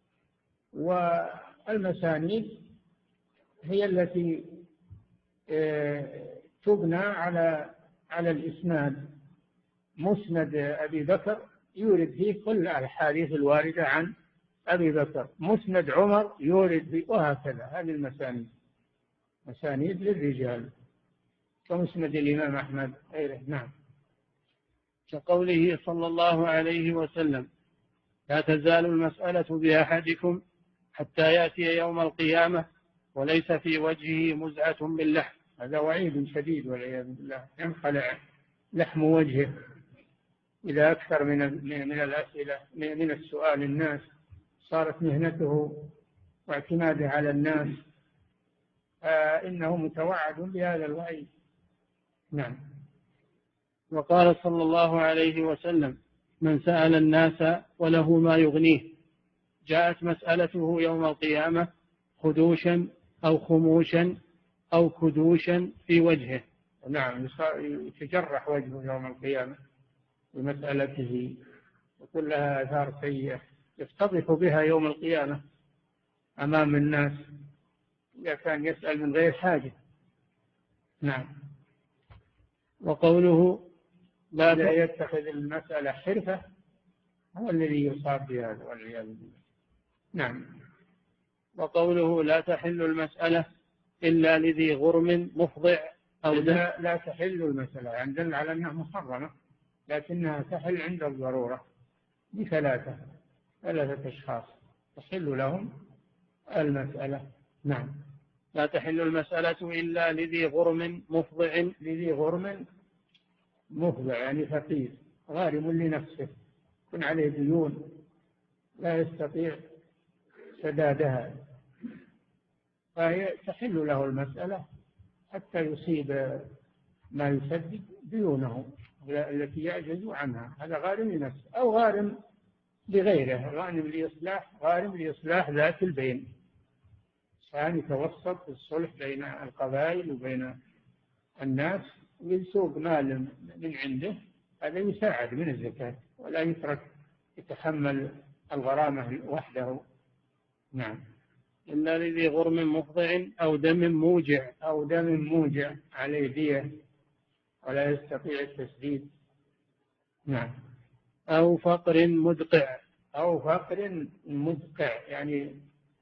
والمسانيد هي التي تبنى على على الإسناد. مسند أبي بكر يورد فيه كل الأحاديث الواردة عن أبي بكر، مسند عمر يورد فيه، وهكذا. هذه المسانيد مسانيد للرجال كمسند الإمام أحمد غيره. نعم. كقوله صلى الله عليه وسلم: لا تزال المسألة بأحدكم حتى يأتي يوم القيامة وليس في وجهه مزعة باللحم هذا وعيد شديد والعياذ بالله، ينخلع لحم وجهه إذا أكثر من من الأسئلة من السؤال الناس، صارت مهنته واعتماده على الناس، فإنه متوعد بهذا الوعيد. نعم. وقال صلى الله عليه وسلم: من سأل الناس وله ما يغنيه جاءت مسألته يوم القيامة خدوشا أو خموشا أو كدوشا في وجهه. نعم، يتجرح وجهه يوم القيامة بمسألته وكلها آثار سيئة يفتضح بها يوم القيامة أمام الناس إذا كان يسأل من غير حاجة. نعم. وقوله لا, لا يتخذ المسألة حرفة هو الذي يصاب بهذا والعياذ بالله. نعم. وقوله لا تحل المسألة إلا لذي غرم مفضع أو لا, لا تحل المسألة، يعني دل على أنها محرمة لكنها تحل عند الضرورة بثلاثة ثلاثة أشخاص تحل لهم المسألة. نعم. لا تحل المسألة إلا لذي غرم مفضع. لذي غرم مفضع يعني فقير غارم لنفسه يكون عليه ديون لا يستطيع سدادها، فهي تحل له المسألة حتى يصيب ما يسدد ديونه التي يعجز عنها. هذا غارم لنفسه أو غارم لغيره، غارم لإصلاح غارم لإصلاح ذات البين، كان يتوسط في الصلح بين القبائل وبين الناس ويسوق مال من عنده، هذا يساعد من الزكاة ولا يترك يتحمل الغرامة وحده. نعم. إلا لذي غرم مفضع أو دم موجع. أو دم موجع عليه دية ولا يستطيع التسديد. نعم. أو فقر مدقع. أو فقر مدقع يعني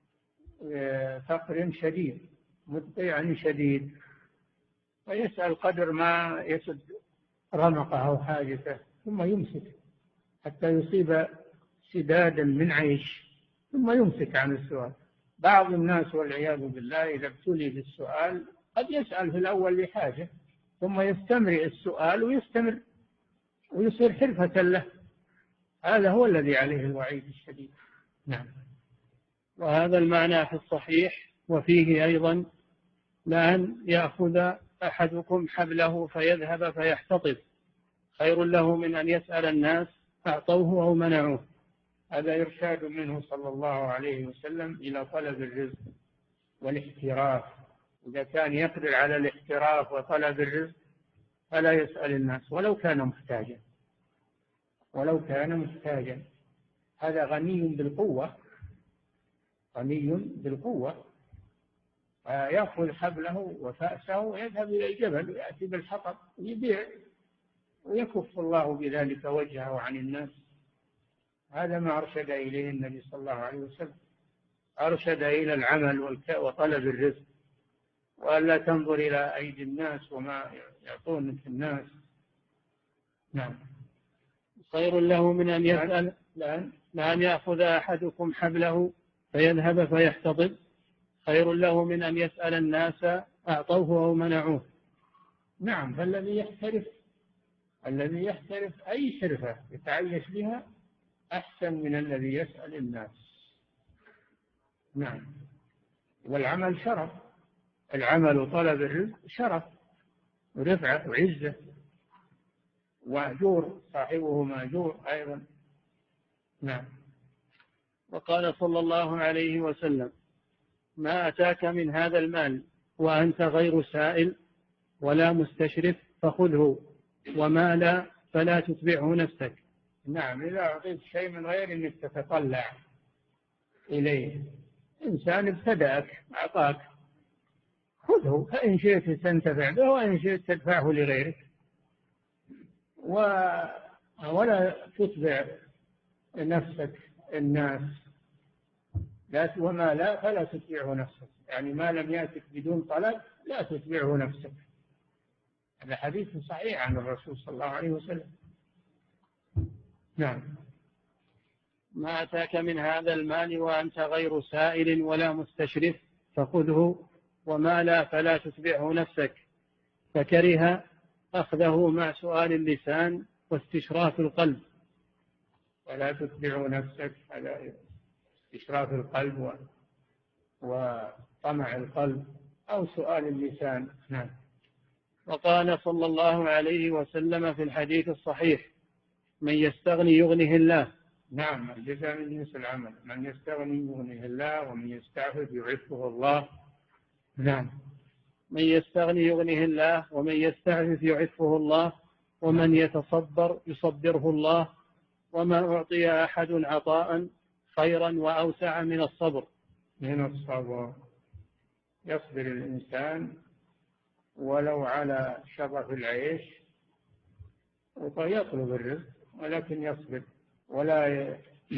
فقر شديد، مدقع يعني شديد، ويسأل قدر ما يسد رمقه أو حاجته ثم يمسك حتى يصيب سدادا من عيش ثم يمسك عن السؤال. بعض الناس والعياذ بالله إذا ابتلي بالسؤال قد يسأل في الأول لحاجة ثم يستمر السؤال ويستمر ويصير حرفة له، هذا هو الذي عليه الوعيد الشديد. نعم. وهذا المعنى في الصحيح. وفيه أيضا: لأن يأخذ أحدكم حبله فيذهب فيحتطب خير له من أن يسأل الناس أعطوه أو منعوه. هذا إرشاد منه صلى الله عليه وسلم إلى طلب الرزق والاحتراف. إذا كان يقدر على الاحتراف وطلب الرزق فلا يسأل الناس ولو كان محتاجا ولو كان محتاجا هذا غني بالقوة غني بالقوة، يأخذ حبله وفأسه ويذهب إلى الجبل ويأتي بالحطب ويبيع ويكف الله بذلك وجهه عن الناس. هذا ما أرشد إليه النبي صلى الله عليه وسلم، أرشد إلى العمل وطلب الرزق وألا تنظر إلى أيدي الناس وما يعطون في الناس. نعم. خير له من أن يسأل لأن, لأن يأخذ أحدكم حبله فيذهب فيحتضب خير له من أن يسأل الناس أعطوه أو منعوه. نعم. فالذي يحترف الذي يحترف أي حرفة يتعيش بها أحسن من الذي يسأل الناس. نعم. والعمل شرف، العمل وطلب الرزق شرف ورفعة وعزة وأجور صاحبه مأجور أيضا. نعم. وقال صلى الله عليه وسلم: ما أتاك من هذا المال وأنت غير سائل ولا مستشرف فخذه، وما لا فلا تتبعه نفسك. نعم. إذا أعطيت شيء من غير أنك تتطلع إليه، إنسان ابتدأك أعطاك خذه، فإن شئت تنتفع به وإن شئت تدفعه لغيرك، ولا تتبع نفسك الناس. لا وما لا فلا تتبعه نفسك، يعني ما لم يأتك بدون طلب لا تتبعه نفسك. هذا حديث صحيح عن الرسول صلى الله عليه وسلم. نعم. ما أتاك من هذا المال وأنت غير سائل ولا مستشرف فخذه، وما لا فلا تتبعه نفسك. فكره أخذه مع سؤال اللسان واستشراف القلب. ولا تتبع نفسك على استشراف القلب و... وطمع القلب أو سؤال اللسان. نعم. وقال صلى الله عليه وسلم في الحديث الصحيح: من يستغني يغنه الله. نعم، الجزاء من جنس العمل، من يستغني يغنه الله ومن يستعفف يعفه الله. نعم. من يستغني يغنه الله ومن يستعفف يعفه الله ومن يتصبر يصبره الله وما أعطي أحد عطاء خيرا وأوسع من الصبر. من الصبر يصبر الإنسان ولو على شرف العيش ويطلب الرزق، ولكن يصبر ولا ي...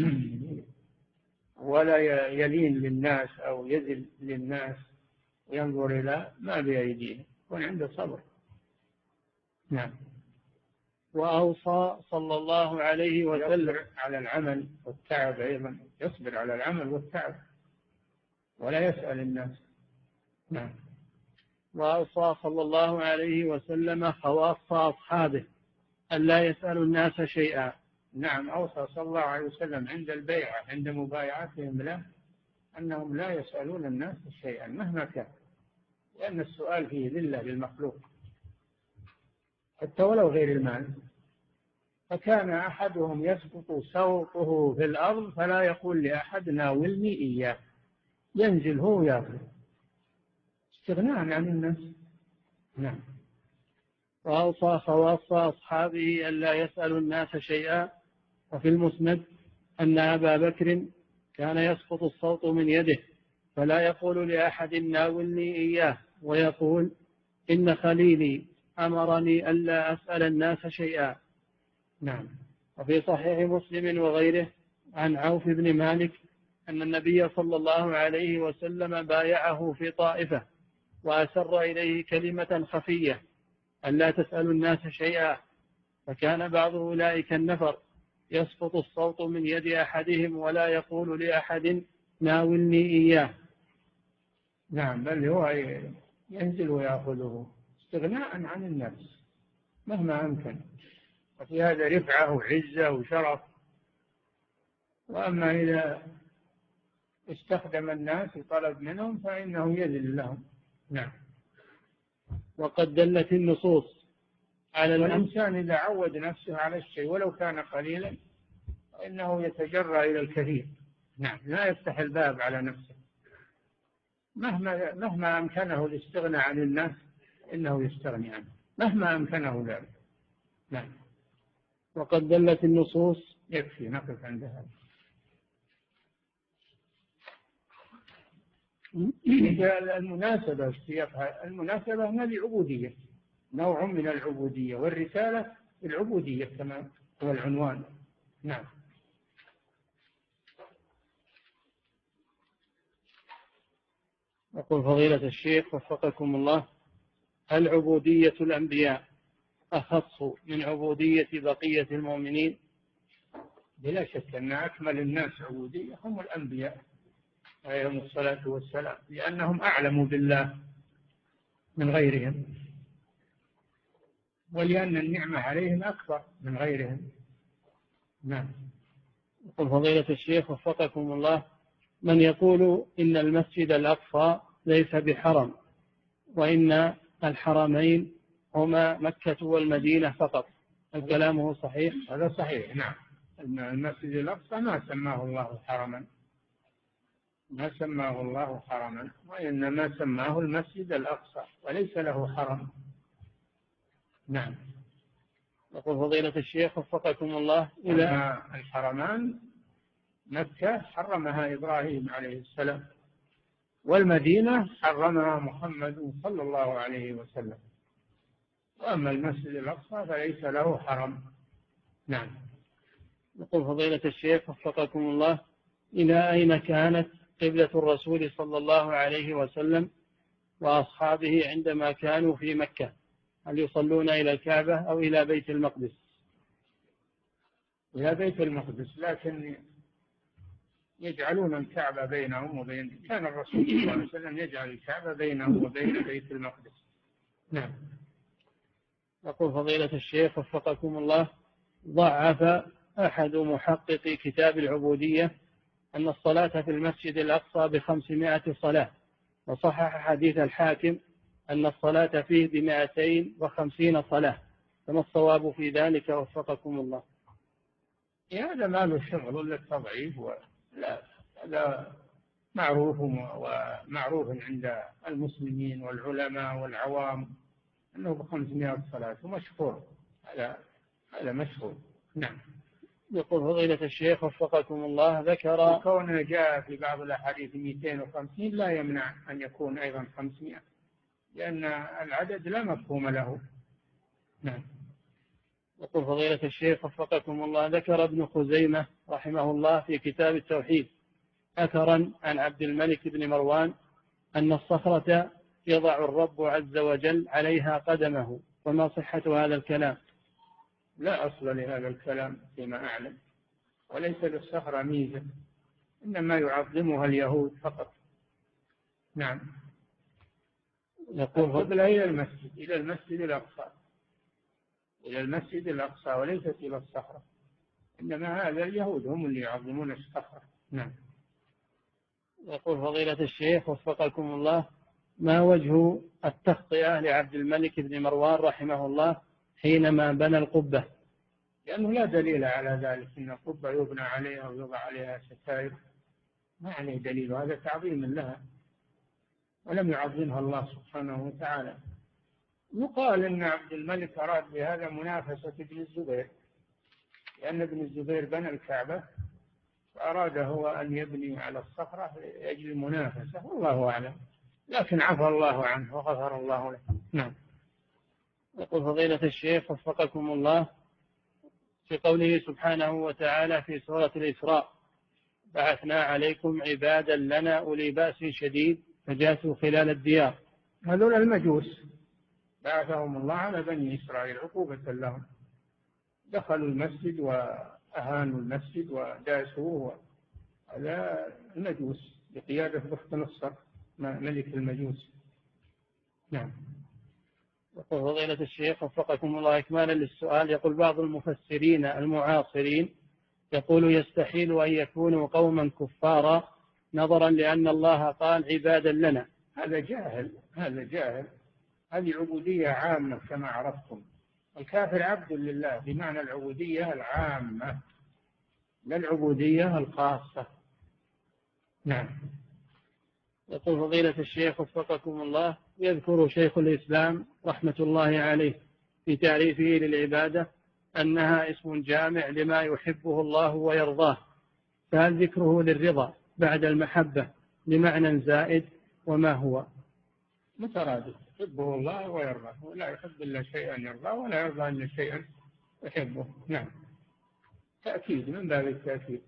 ولا يلين للناس أو يذل للناس وينظر إلى ما بأيديه، يكون عنده صبر. نعم. وأوصى صلى الله عليه وسلم يصبر على العمل والتعب أيضا، يصبر على العمل والتعب ولا يسأل الناس. نعم. وأوصى صلى الله عليه وسلم خواص أصحابه أن لا يسألوا الناس شيئا. نعم، أوصى صلى الله عليه وسلم عند البيعة عند مبايعتهم له أنهم لا يسألون الناس شيئا مهما كان، لأن السؤال فيه ذلة للمخلوق حتى ولو غير المال. فكان أحدهم يسقط سوطه في الأرض فلا يقول لأحد ناولني إياه، ينزل هو يأخذ استغناء عن الناس. نعم. وأوصى خواص أصحابه أن لا يسألوا الناس شيئا. وفي المسند أن أبا بكر كان يسقط الصوت من يده فلا يقول لأحد ناولني إياه، ويقول إن خليلي أمرني ألا أسأل الناس شيئا. نعم. وفي صحيح مسلم وغيره عن عوف بن مالك أن النبي صلى الله عليه وسلم بايعه في طائفة وأسر إليه كلمة خفية ألا تسألوا الناس شيئا، فكان بعض أولئك النفر يسقط الصوت من يد أحدهم ولا يقول لأحد ناولني إياه. نعم، بل هو ينزل ويأخذه استغناء عن النفس مهما أمكن، وفي هذا رفعة وعزة وشرف. وأما إذا استخدم الناس وطلب منهم فإنه يذل لهم. نعم. وقد دلت النصوص على الإنسان إذا عود نفسه على الشيء ولو كان قليلا فإنه يتجرأ إلى الكثير. نعم. لا يفتح الباب على نفسه مهما مهما أمكنه الاستغناء عن الناس إنه يستغني عنه مهما أمكنه ذلك. نعم. وقد دلت النصوص. يكفي نقف عند هذا. المناسبة المناسبة هنا لعبودية، نوع من العبودية، والرسالة العبودية كما هو العنوان. نعم. يقول فضيلة الشيخ وفقكم الله: هل عبودية الأنبياء أخص من عبودية بقية المؤمنين؟ بلا شك أن أكمل الناس عبودية هم الأنبياء عليهم الصلاة والسلام، لأنهم أعلم بالله من غيرهم، ولأن النعمة عليهم أكبر من غيرهم. نعم. يقول فضيلة الشيخ وفقكم الله: من يقول إن المسجد الأقصى ليس بحرم وإن الحرمين هما مكة والمدينة فقط، هل كلامه صحيح؟ هذا صحيح. نعم. المسجد الأقصى ما سماه الله حرما، ما سماه الله حرما، وإنما سماه المسجد الأقصى وليس له حرم. نعم. يقول فضيلة الشيخ وفقكم الله: إلى الحرمان مكة حرمها إبراهيم عليه السلام، والمدينة حرمها محمد صلى الله عليه وسلم، وأما المسجد الأقصى فليس له حرم. نعم. يقول فضيلة الشيخ وفقكم الله: إلى أين كانت قبلة الرسول صلى الله عليه وسلم وأصحابه عندما كانوا في مكة؟ هل يصلون إلى الكعبة أو إلى بيت المقدس؟ إلى بيت المقدس، لكن يجعلون الكعبة بينهم وبين، كان الرسول صلى الله عليه وسلم يجعل الكعبة بينهم وبين بيت المقدس. نعم. يقول فضيلة الشيخ وفقكم الله: ضعف أحد محققي كتاب العبودية أن الصلاة في المسجد الأقصى بخمسمائة صلاة، وصحح حديث الحاكم أن الصلاة فيه بمائتين وخمسين صلاة، فما الصواب في ذلك وفقكم الله؟ هذا ما له شغل ولا التضعيف، لا، هذا معروف ومعروف عند المسلمين والعلماء والعوام أنه بخمسمائة صلاة ومشهور، هذا هذا مشهور. نعم. يقول فضيلة الشيخ وفقكم الله: ذكر كونه جاء في بعض الأحاديث مئتين وخمسين لا يمنع أن يكون أيضا خمسمائة، لأن العدد لا مفهوم له. نعم. يقول فضيلة الشيخ وفقكم الله: ذكر ابن خزيمة رحمه الله في كتاب التوحيد أثرا عن عبد الملك بن مروان أن الصخرة يضع الرب عز وجل عليها قدمه، وما صحة هذا الكلام؟ لا أصل لهذا الكلام فيما أعلم، وليس للصخرة ميزة، إنما يعظمها اليهود فقط. نعم. يقول قبل إلى المسجد إلى المسجد الأقصى إلى المسجد الأقصى وليست إلى الصخرة، إنما هذا اليهود هم اللي يعظمون الصخرة. نعم. يقول فضيلة الشيخ وفقكم الله: ما وجه التخطئة لعبد الملك بن مروان رحمه الله حينما بنى القبة؟ لأنه لا دليل على ذلك، إن القبة يبنى عليها ويوضع عليها ستائر، ما عليه دليل، هذا تعظيم لها ولم يعظمها الله سبحانه وتعالى. يقال إن عبد الملك أراد بهذا منافسة ابن الزبير، لأن ابن الزبير بنى الكعبة فأراد هو أن يبني على الصخرة لأجل المنافسة، والله أعلم، لكن عفى الله عنه وغفر الله له. نعم. يقول فضيلة الشيخ وفقكم الله: في قوله سبحانه وتعالى في سورة الإسراء: بعثنا عليكم عبادا لنا أولي بأس شديد فجاسوا خلال الديار، هذول المجوس بعثهم الله على بني إسرائيل عقوبة لهم، دخلوا المسجد وأهانوا المسجد وداسوه، هذا المجوس بقيادة بخت نصر ملك المجوس. نعم. يقول فضيلة الشيخ وفقكم الله إكمالا للسؤال: يقول بعض المفسرين المعاصرين يقول يستحيل أن يكونوا قوما كفارا نظرا لأن الله قال عبادا لنا. هذا جاهل، هذا جاهل، هذه عبودية عامة كما عرفتم، الكافر عبد لله بمعنى العبودية العامة لا العبودية الخاصة. نعم. يقول فضيلة الشيخ وفقكم الله: يذكر شيخ الإسلام رحمة الله عليه في تعريفه للعبادة أنها اسم جامع لما يحبه الله ويرضاه، فهل ذكره للرضا بعد المحبة لمعنى زائد، وما هو؟ مترادف، يحبه الله ويرضاه، ولا يحب إلا شيئا يرضاه ولا يرضى إلا شيئا يحبه. نعم. تأكيد من باب التأكيد.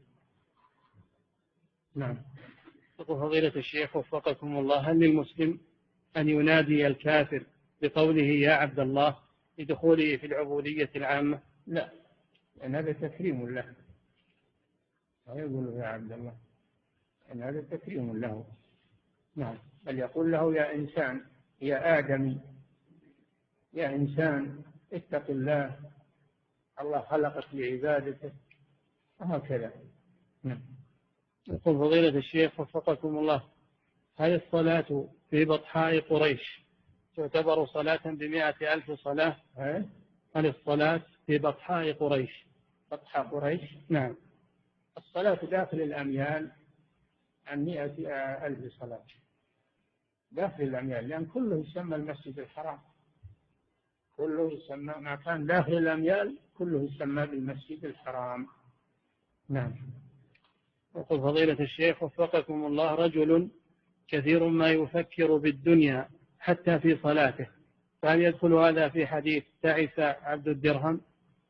نعم. يقول فضيلة الشيخ وفقكم الله: هل للمسلم أن ينادي الكافر بقوله يا عبد الله لدخوله في العبودية العامة؟ لا، لأن هذا تكريم له، لا يقول يا عبد الله، لأن هذا تكريم له. نعم. بل يقول له يا إنسان، يا آدمي، يا إنسان اتق الله، الله خلقك لعبادته، وهكذا. نعم. يقول فضيلة الشيخ وفقكم الله: هل الصلاة في بطحاء قريش تعتبر صلاة بمائة ألف صلاة؟ هل الصلاة في بطحاء قريش؟ بطحاء قريش؟ نعم. الصلاة داخل الأميال عن مائة ألف صلاة داخل الأميال، لأن كله يسمى المسجد الحرام، كله يسمى ما كان داخل الأميال كله يسمى بالمسجد الحرام. نعم. يقول فضيلة الشيخ وفقكم الله: رجل كثير ما يفكر بالدنيا حتى في صلاته، فهل يدخل هذا في حديث تعس عبد الدرهم؟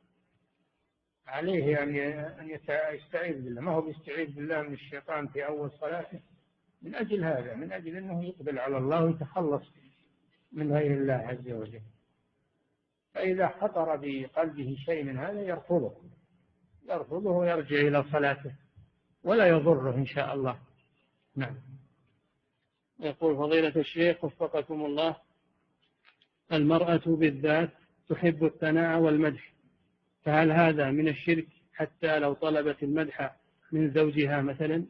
عليه أن يستعيذ بالله، ما هو بيستعيذ بالله من الشيطان في أول صلاته من أجل هذا، من أجل أنه يقبل على الله ويتخلص من غير الله عز وجل. فإذا خطر بقلبه شيء من هذا يرفضه يرفضه ويرجع إلى صلاته ولا يضره إن شاء الله. نعم. يقول فضيلة الشيخ وفقكم الله: المرأة بالذات تحب الثناء والمدح، فهل هذا من الشرك حتى لو طلبت المدح من زوجها مثلا؟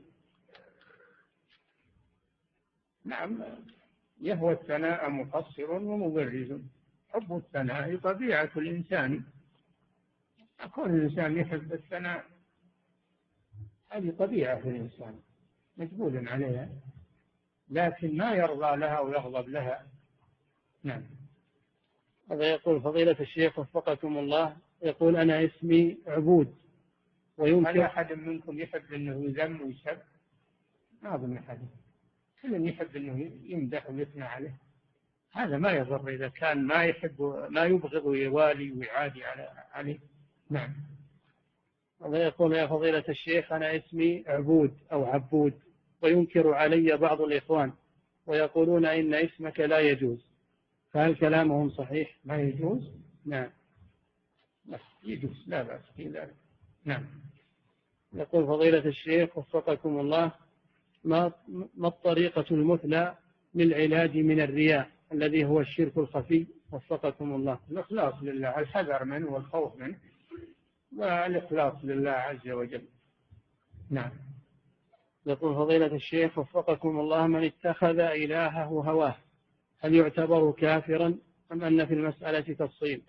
نعم، يهوى الثناء مقصر ومبرز. حب الثناء طبيعة الإنسان، كل الإنسان يحب الثناء، هذه طبيعة الإنسان مجبول عليها، لكن ما يرضى لها ويغضب لها. نعم. هذا يقول فضيلة الشيخ وفقكم الله، يقول أنا اسمي عبود، ويمكن هل أحد منكم يحب أنه يذم ويسب؟ ما أظن أحد، كل يحب أنه يمدح ويثنى عليه، هذا ما يضر إذا كان ما يحب ما يبغض ويوالي ويعادي عليه. نعم. هذا يقول يا فضيلة الشيخ أنا اسمي عبود أو عبود، وينكر علي بعض الإخوان ويقولون إن اسمك لا يجوز، فهل كلامهم صحيح؟ ما يجوز؟ نعم. لا يجوز، لا بأس في ذلك. نعم. يقول فضيلة الشيخ وفقكم الله، ما ما الطريقة المثلى للعلاج من الرياء الذي هو الشرك الخفي وفقكم الله؟ الإخلاص لله، الحذر منه والخوف منه، والإخلاص لله عز وجل. نعم. يقول فضيلة الشيخ وفقكم الله، من اتخذ إلهه هواه هل يعتبر كافرا أم أن في المسألة تفصيل؟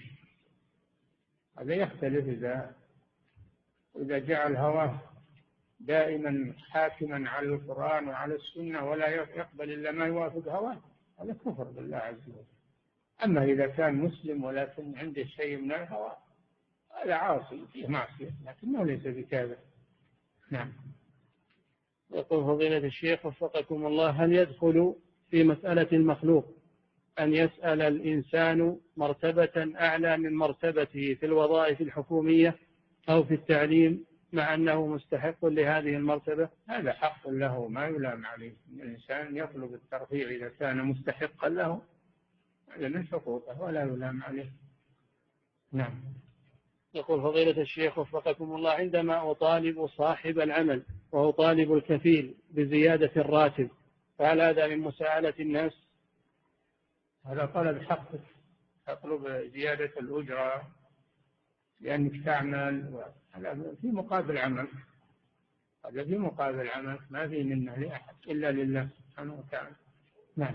هذا يختلف، إذا إذا جعل هواه دائما حاكما على القرآن وعلى السنة ولا يقبل إلا ما يوافق هواه، هذا كفر بالله عز وجل. أما إذا كان مسلم ولكن عنده شيء من الهوى، هذا عاصي فيه معصية لكنه ليس بكافر. نعم. يقول فضيلة الشيخ وفقكم الله، هل يدخل في مسألة المخلوق أن يسأل الإنسان مرتبة أعلى من مرتبته في الوظائف الحكومية أو في التعليم مع أنه مستحق لهذه المرتبة؟ هذا حق له ما يلام عليه، الإنسان يطلب الترفيع إذا كان مستحقا له، هذا من حقوقه ولا يلام عليه. نعم. يقول فضيلة الشيخ وفقكم الله، عندما أطالب صاحب العمل وأطالب الكفيل بزيادة الراتب، فهل هذا من مساءلة الناس؟ هذا طلب حقك، تطلب زيادة الأجرة لأنك تعمل، هذا في مقابل عمل، هذا في مقابل عمل، ما في منه لأحد إلا لله سبحانه وتعالى. نعم.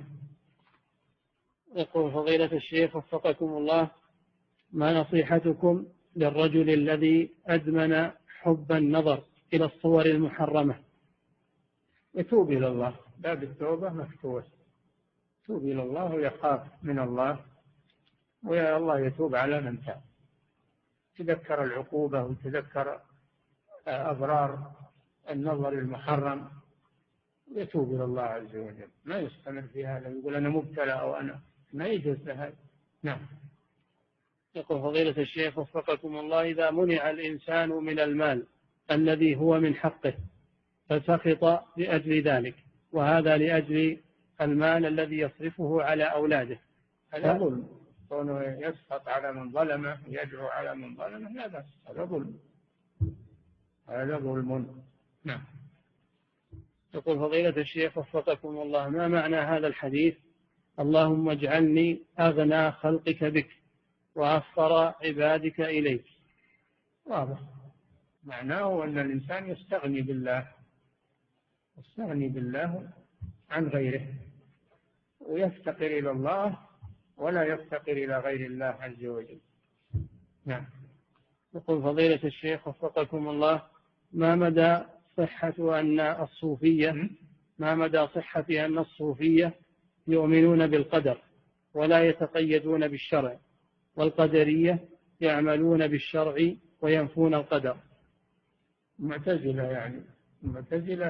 يقول فضيلة الشيخ وفقكم الله، ما نصيحتكم للرجل الذي أدمن حب النظر إلى الصور المحرمة؟ يتوب إلى الله، باب التوبة مفتوح، يتوب إلى الله ويخاف من الله، ويا الله يتوب على من تاب، تذكر العقوبة وتذكر أضرار النظر المحرم، يتوب إلى الله عز وجل، ما يستمر في هذا يقول أنا مبتلى أو أنا، ما يجوز لهذا. نعم. يقول فضيلة الشيخ وفقكم الله، إذا منع الإنسان من المال الذي هو من حقه فسخط لأجل ذلك، وهذا لأجل المال الذي يصرفه على أولاده، هذا ظلم، كونه يسخط على من ظلمه ويدعو على من ظلمه لا بأس، هذا ظلم، هذا ظلم. نعم. يقول فضيلة الشيخ وفقكم الله، ما معنى هذا الحديث اللهم اجعلني أغنى خلقك بك وأفقر عبادك إليك؟ واضح، معناه أن الإنسان يستغني بالله، يستغني بالله عن غيره، ويفتقر إلى الله ولا يفتقر إلى غير الله عز وجل. نعم. يقول فضيلة الشيخ وفقكم الله، ما مدى صحة أن الصوفية ما مدى صحة أن الصوفية يؤمنون بالقدر ولا يتقيدون بالشرع، والقدرية يعملون بالشرع وينفون القدر؟ المعتزلة يعني المعتزلة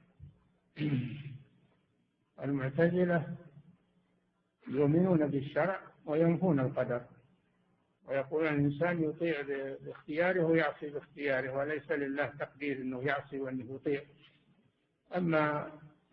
المعتزلة يؤمنون بالشرع وينفون القدر، ويقول الإنسان يطيع باختياره ويعصي باختياره، وليس لله تقدير أنه يعصي وأنه يطيع. أما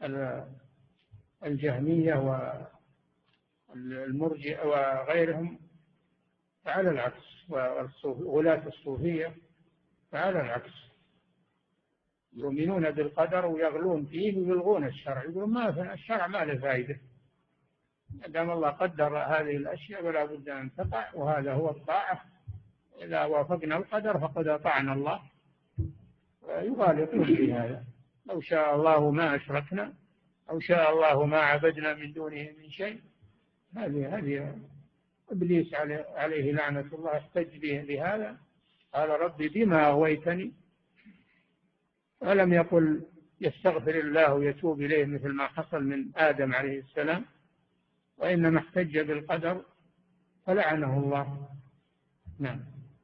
الجهمية والمرجئة وغيرهم فعلى العكس، وغلاة الصوفية فعلى العكس، يؤمنون بالقدر ويغلون فيه ويلغون الشرع، يقولون ما الشرع ما له فائدة، ما دام الله قدر هذه الأشياء فلا بد أن تقع، وهذا هو الطاعة. إذا وافقنا القدر فقد أطعنا الله. ويغالطون في هذا، لو شاء الله ما أشركنا، أو شاء الله ما عبدنا من دونه من شيء. هذه هذه إبليس عليه لعنة الله احتج به بهذا، قال ربي بما أغويتني، ولم يقل يستغفر الله ويتوب إليه مثل ما حصل من آدم عليه السلام، وإنما احتج بالقدر فلعنه الله. نعم.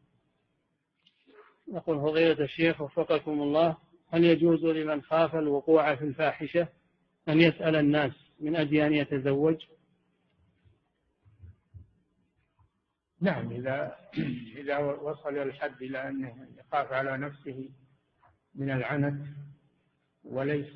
يقول فضيلة الشيخ وفقكم الله، هل يجوز لمن خاف الوقوع في الفاحشة أن يسأل الناس من أجل أن يتزوج؟ نعم، إذا إذا وصل الحد إلى أنه يخاف على نفسه من العنت وليس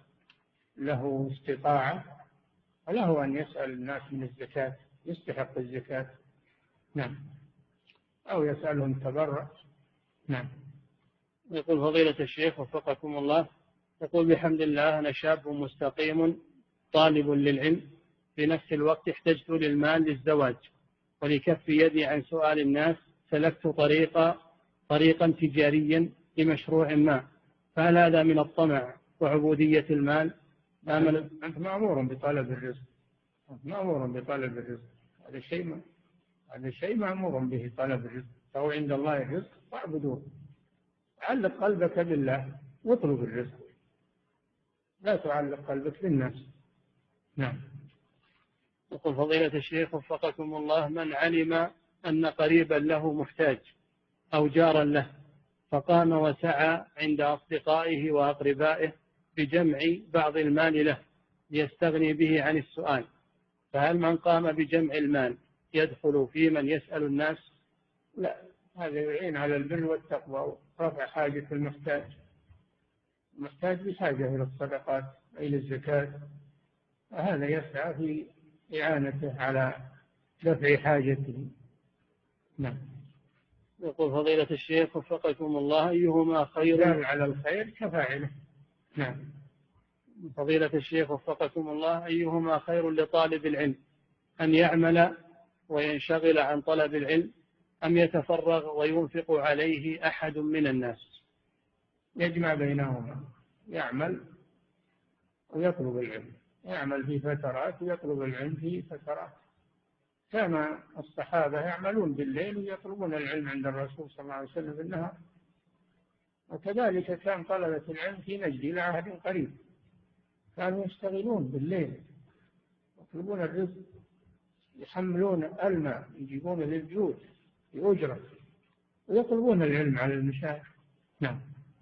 له استطاعة، فله أن يسأل الناس من الزكاة، يستحق الزكاة. نعم، أو يسألهم تبرع. نعم. يقول فضيلة الشيخ وفقكم الله، يقول بحمد الله أنا شاب مستقيم طالب للعلم، في نفس الوقت احتجت للمال للزواج، ولكف يدي عن سؤال الناس سلكت طريقا طريقا تجاريا لمشروع ما، فهل هذا من الطمع وعبودية المال؟ أنت مأمور بطلب الرزق، أنت مأمور بطلب الرزق، هذا شيء هذا شيء مأمور به، طلب الرزق. فهو عند الله الرزق فاعبدوه، علق قلبك بالله واطلب الرزق، لا تعلق قلبك بالناس. نعم. يقول فضيلة الشيخ وفقكم الله، من علم أن قريبا له محتاج أو جارا له فقام وسعى عند أصدقائه وأقربائه بجمع بعض المال له ليستغني به عن السؤال، فهل من قام بجمع المال يدخل في من يسأل الناس؟ لا، هذا يعين على البر والتقوى ورفع حاجة المحتاج. المحتاج بحاجة إلى الصدقات إلى الزكاة، وهذا يسعى في إعانته على دفع حاجته. نعم. يقول فضيلة الشيخ وفقكم الله، أيهما خير على الخير كفاعله. نعم. فضيلة الشيخ وفقكم الله، أيهما خير لطالب العلم، أن يعمل وينشغل عن طلب العلم أم يتفرغ وينفق عليه أحد من الناس؟ يجمع بينهما، يعمل ويطلب العلم، يعمل في فترات ويطلب العلم في فترات. كان الصحابة يعملون بالليل ويطلبون العلم عند الرسول صلى الله عليه وسلم بالنهار، وكذلك كان طلبة العلم في نجد إلى عهد قريب، كانوا يشتغلون بالليل يطلبون الرزق، يحملون الماء يجيبونه للبيوت بأجرة ويطلبون العلم على المشايخ. نعم.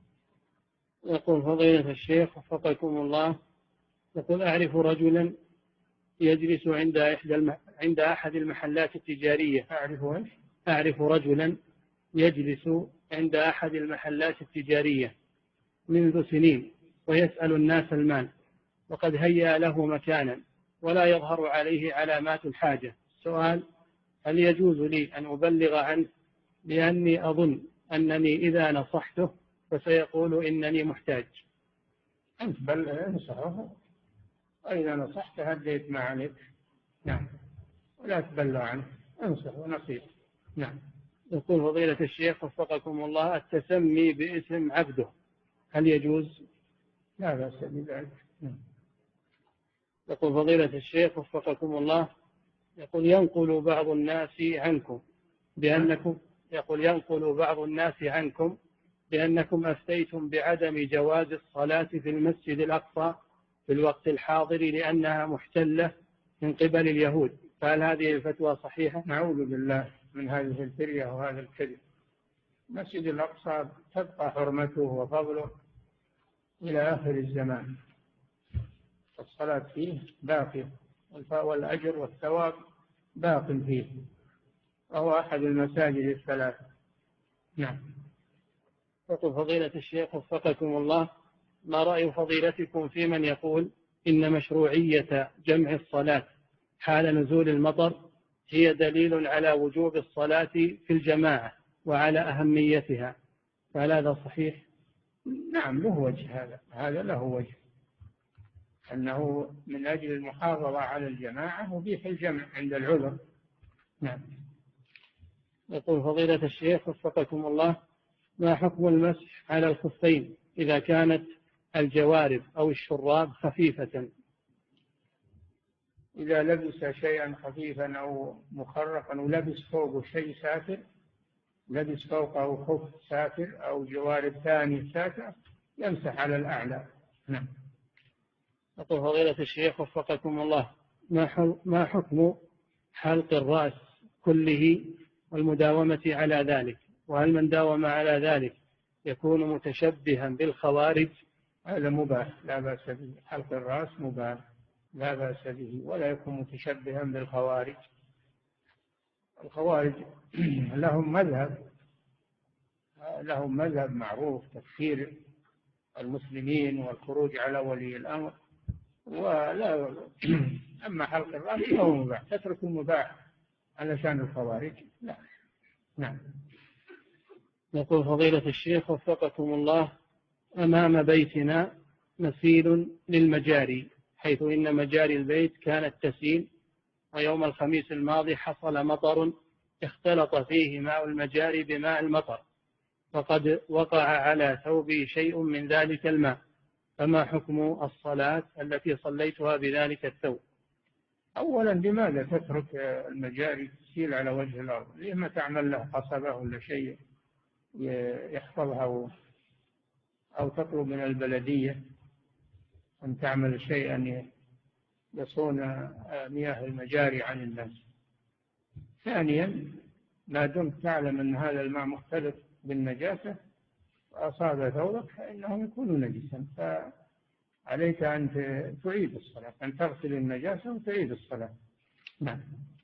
يقول فضيلة الشيخ وفقكم الله، يقول أعرف رجلا يجلس عند إحدى الم... عند أحد المحلات التجارية. أعرف إيش؟ أعرف رجلا يجلس عند أحد المحلات التجارية منذ سنين ويسأل الناس المال، وقد هيأ له مكانا ولا يظهر عليه علامات الحاجة. السؤال: هل يجوز لي أن أبلغ عنه، لأني أظن أنني إذا نصحته فسيقول إنني محتاج؟ أنت بل انصحه، وإذا نصحت هديت ما عليك. نعم، ولا تبلغ عنه، انصح ونصيح. نعم. يقول فضيلة الشيخ وفقكم الله، التسمي باسم عبده هل يجوز؟ لا بأس بذلك. نعم. يقول فضيلة الشيخ وفقكم الله، يقول ينقل بعض الناس عنكم بأنكم يقول ينقل بعض الناس عنكم بأنكم أفتيتم بعدم جواز الصلاة في المسجد الأقصى في الوقت الحاضر لأنها محتلة من قبل اليهود، فهل هذه الفتوى صحيحة؟ نعوذ بالله من هذه الفرية وهذا الكذب. المسجد الأقصى تبقى حرمته وفضله إلى آخر الزمان، الصلاة فيه باقية والأجر والثواب باق فيه، وهو أحد المساجد الثلاث. نعم. يقول فضيلة الشيخ وفقكم الله، ما رأي فضيلتكم في من يقول إن مشروعية جمع الصلاة حال نزول المطر هي دليل على وجوب الصلاة في الجماعة وعلى أهميتها، فهل هذا صحيح؟ نعم، له وجه، هذا هذا له وجه. أنه من أجل المحافظة على الجماعة أبيح الجمع عند العذر. نعم. يقول فضيلة الشيخ وفقكم الله: ما حكم المسح على الخفين إذا كانت الجوارب أو الشراب خفيفة؟ إذا لبس شيئا خفيفا أو مخرقا ولبس فوقه شيء ساتر، لبس فوقه خف ساتر أو جوارب ثاني ساتر، يمسح على الأعلى. نعم. يقول فضيلة الشيخ وفقكم الله: ما حكم حلق الرأس كله والمداومة على ذلك؟ وهل من داوم على ذلك يكون متشبها بالخوارج؟ هذا مباح لا بأس به، حلق الرأس مباح لا بأس به، ولا يكون متشبها بالخوارج. الخوارج لهم مذهب لهم مذهب معروف، تكفير المسلمين والخروج على ولي الأمر، ولا أما حلق الرأس فهو مباح، تترك المباح علشان الخوارج. لا. نعم. يقول فضيلة الشيخ وفقكم الله: أمام بيتنا مسيل للمجاري، حيث إن مجاري البيت كانت تسيل، ويوم الخميس الماضي حصل مطر اختلط فيه ماء المجاري بماء المطر، فقد وقع على ثوبي شيء من ذلك الماء، فما حكم الصلاة التي صليتها بذلك الثوب؟ أولا لماذا تترك المجاري تسيل على وجه الأرض؟ لما تعمل له قصبة ولا شيء يحفظها، أو تطلب من البلدية أن تعمل شيئا يصون مياه المجاري عن الناس. ثانيا ما دمت تعلم أن هذا الماء مختلط بالنجاسة وأصاب ثوبك فإنه يكون نجسا، فعليك أن تعيد الصلاة، أن تغسل النجاسة وتعيد الصلاة. نعم.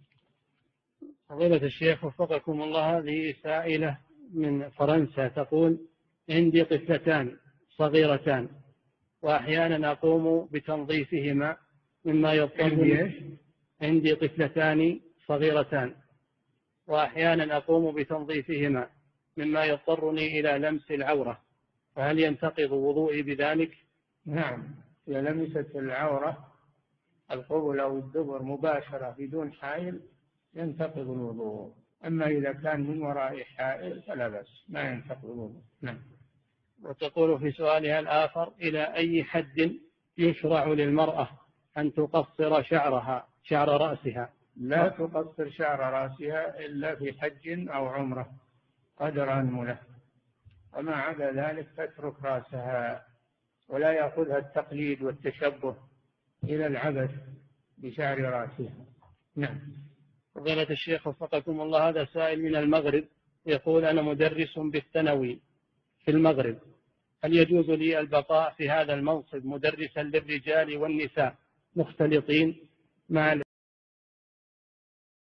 فضيلة الشيخ وفقكم الله: هذه سائلة من فرنسا تقول: عندي طفلتان صغيرتان وأحيانا أقوم بتنظيفهما مما يضطرني عندي طفلتان صغيرتان وأحيانا أقوم بتنظيفهما مما يضطرني إلى لمس العورة، فهل ينتقض وضوئي بذلك؟ نعم، إذا لمست العورة القبل أو الدبر مباشرة بدون حائل ينتقض الوضوء، أما إذا كان من وراء حائل فلا بأس، ما ينتقض الوضوء. نعم. وتقول في سؤالها الآخر: إلى أي حد يشرع للمرأة أن تقصر شعرها شعر رأسها؟ لا تقصر شعر رأسها إلا في حج أو عمرة قدر أنمله، وما عدا ذلك تترك رأسها، ولا يأخذها التقليد والتشبه إلى العبث بشعر رأسها. نعم. فضيلة الشيخ وفقكم الله: هذا سائل من المغرب يقول: أنا مدرس بالثانوي في المغرب، هل يجوز لي البقاء في هذا المنصب مدرسا للرجال والنساء مختلطين مع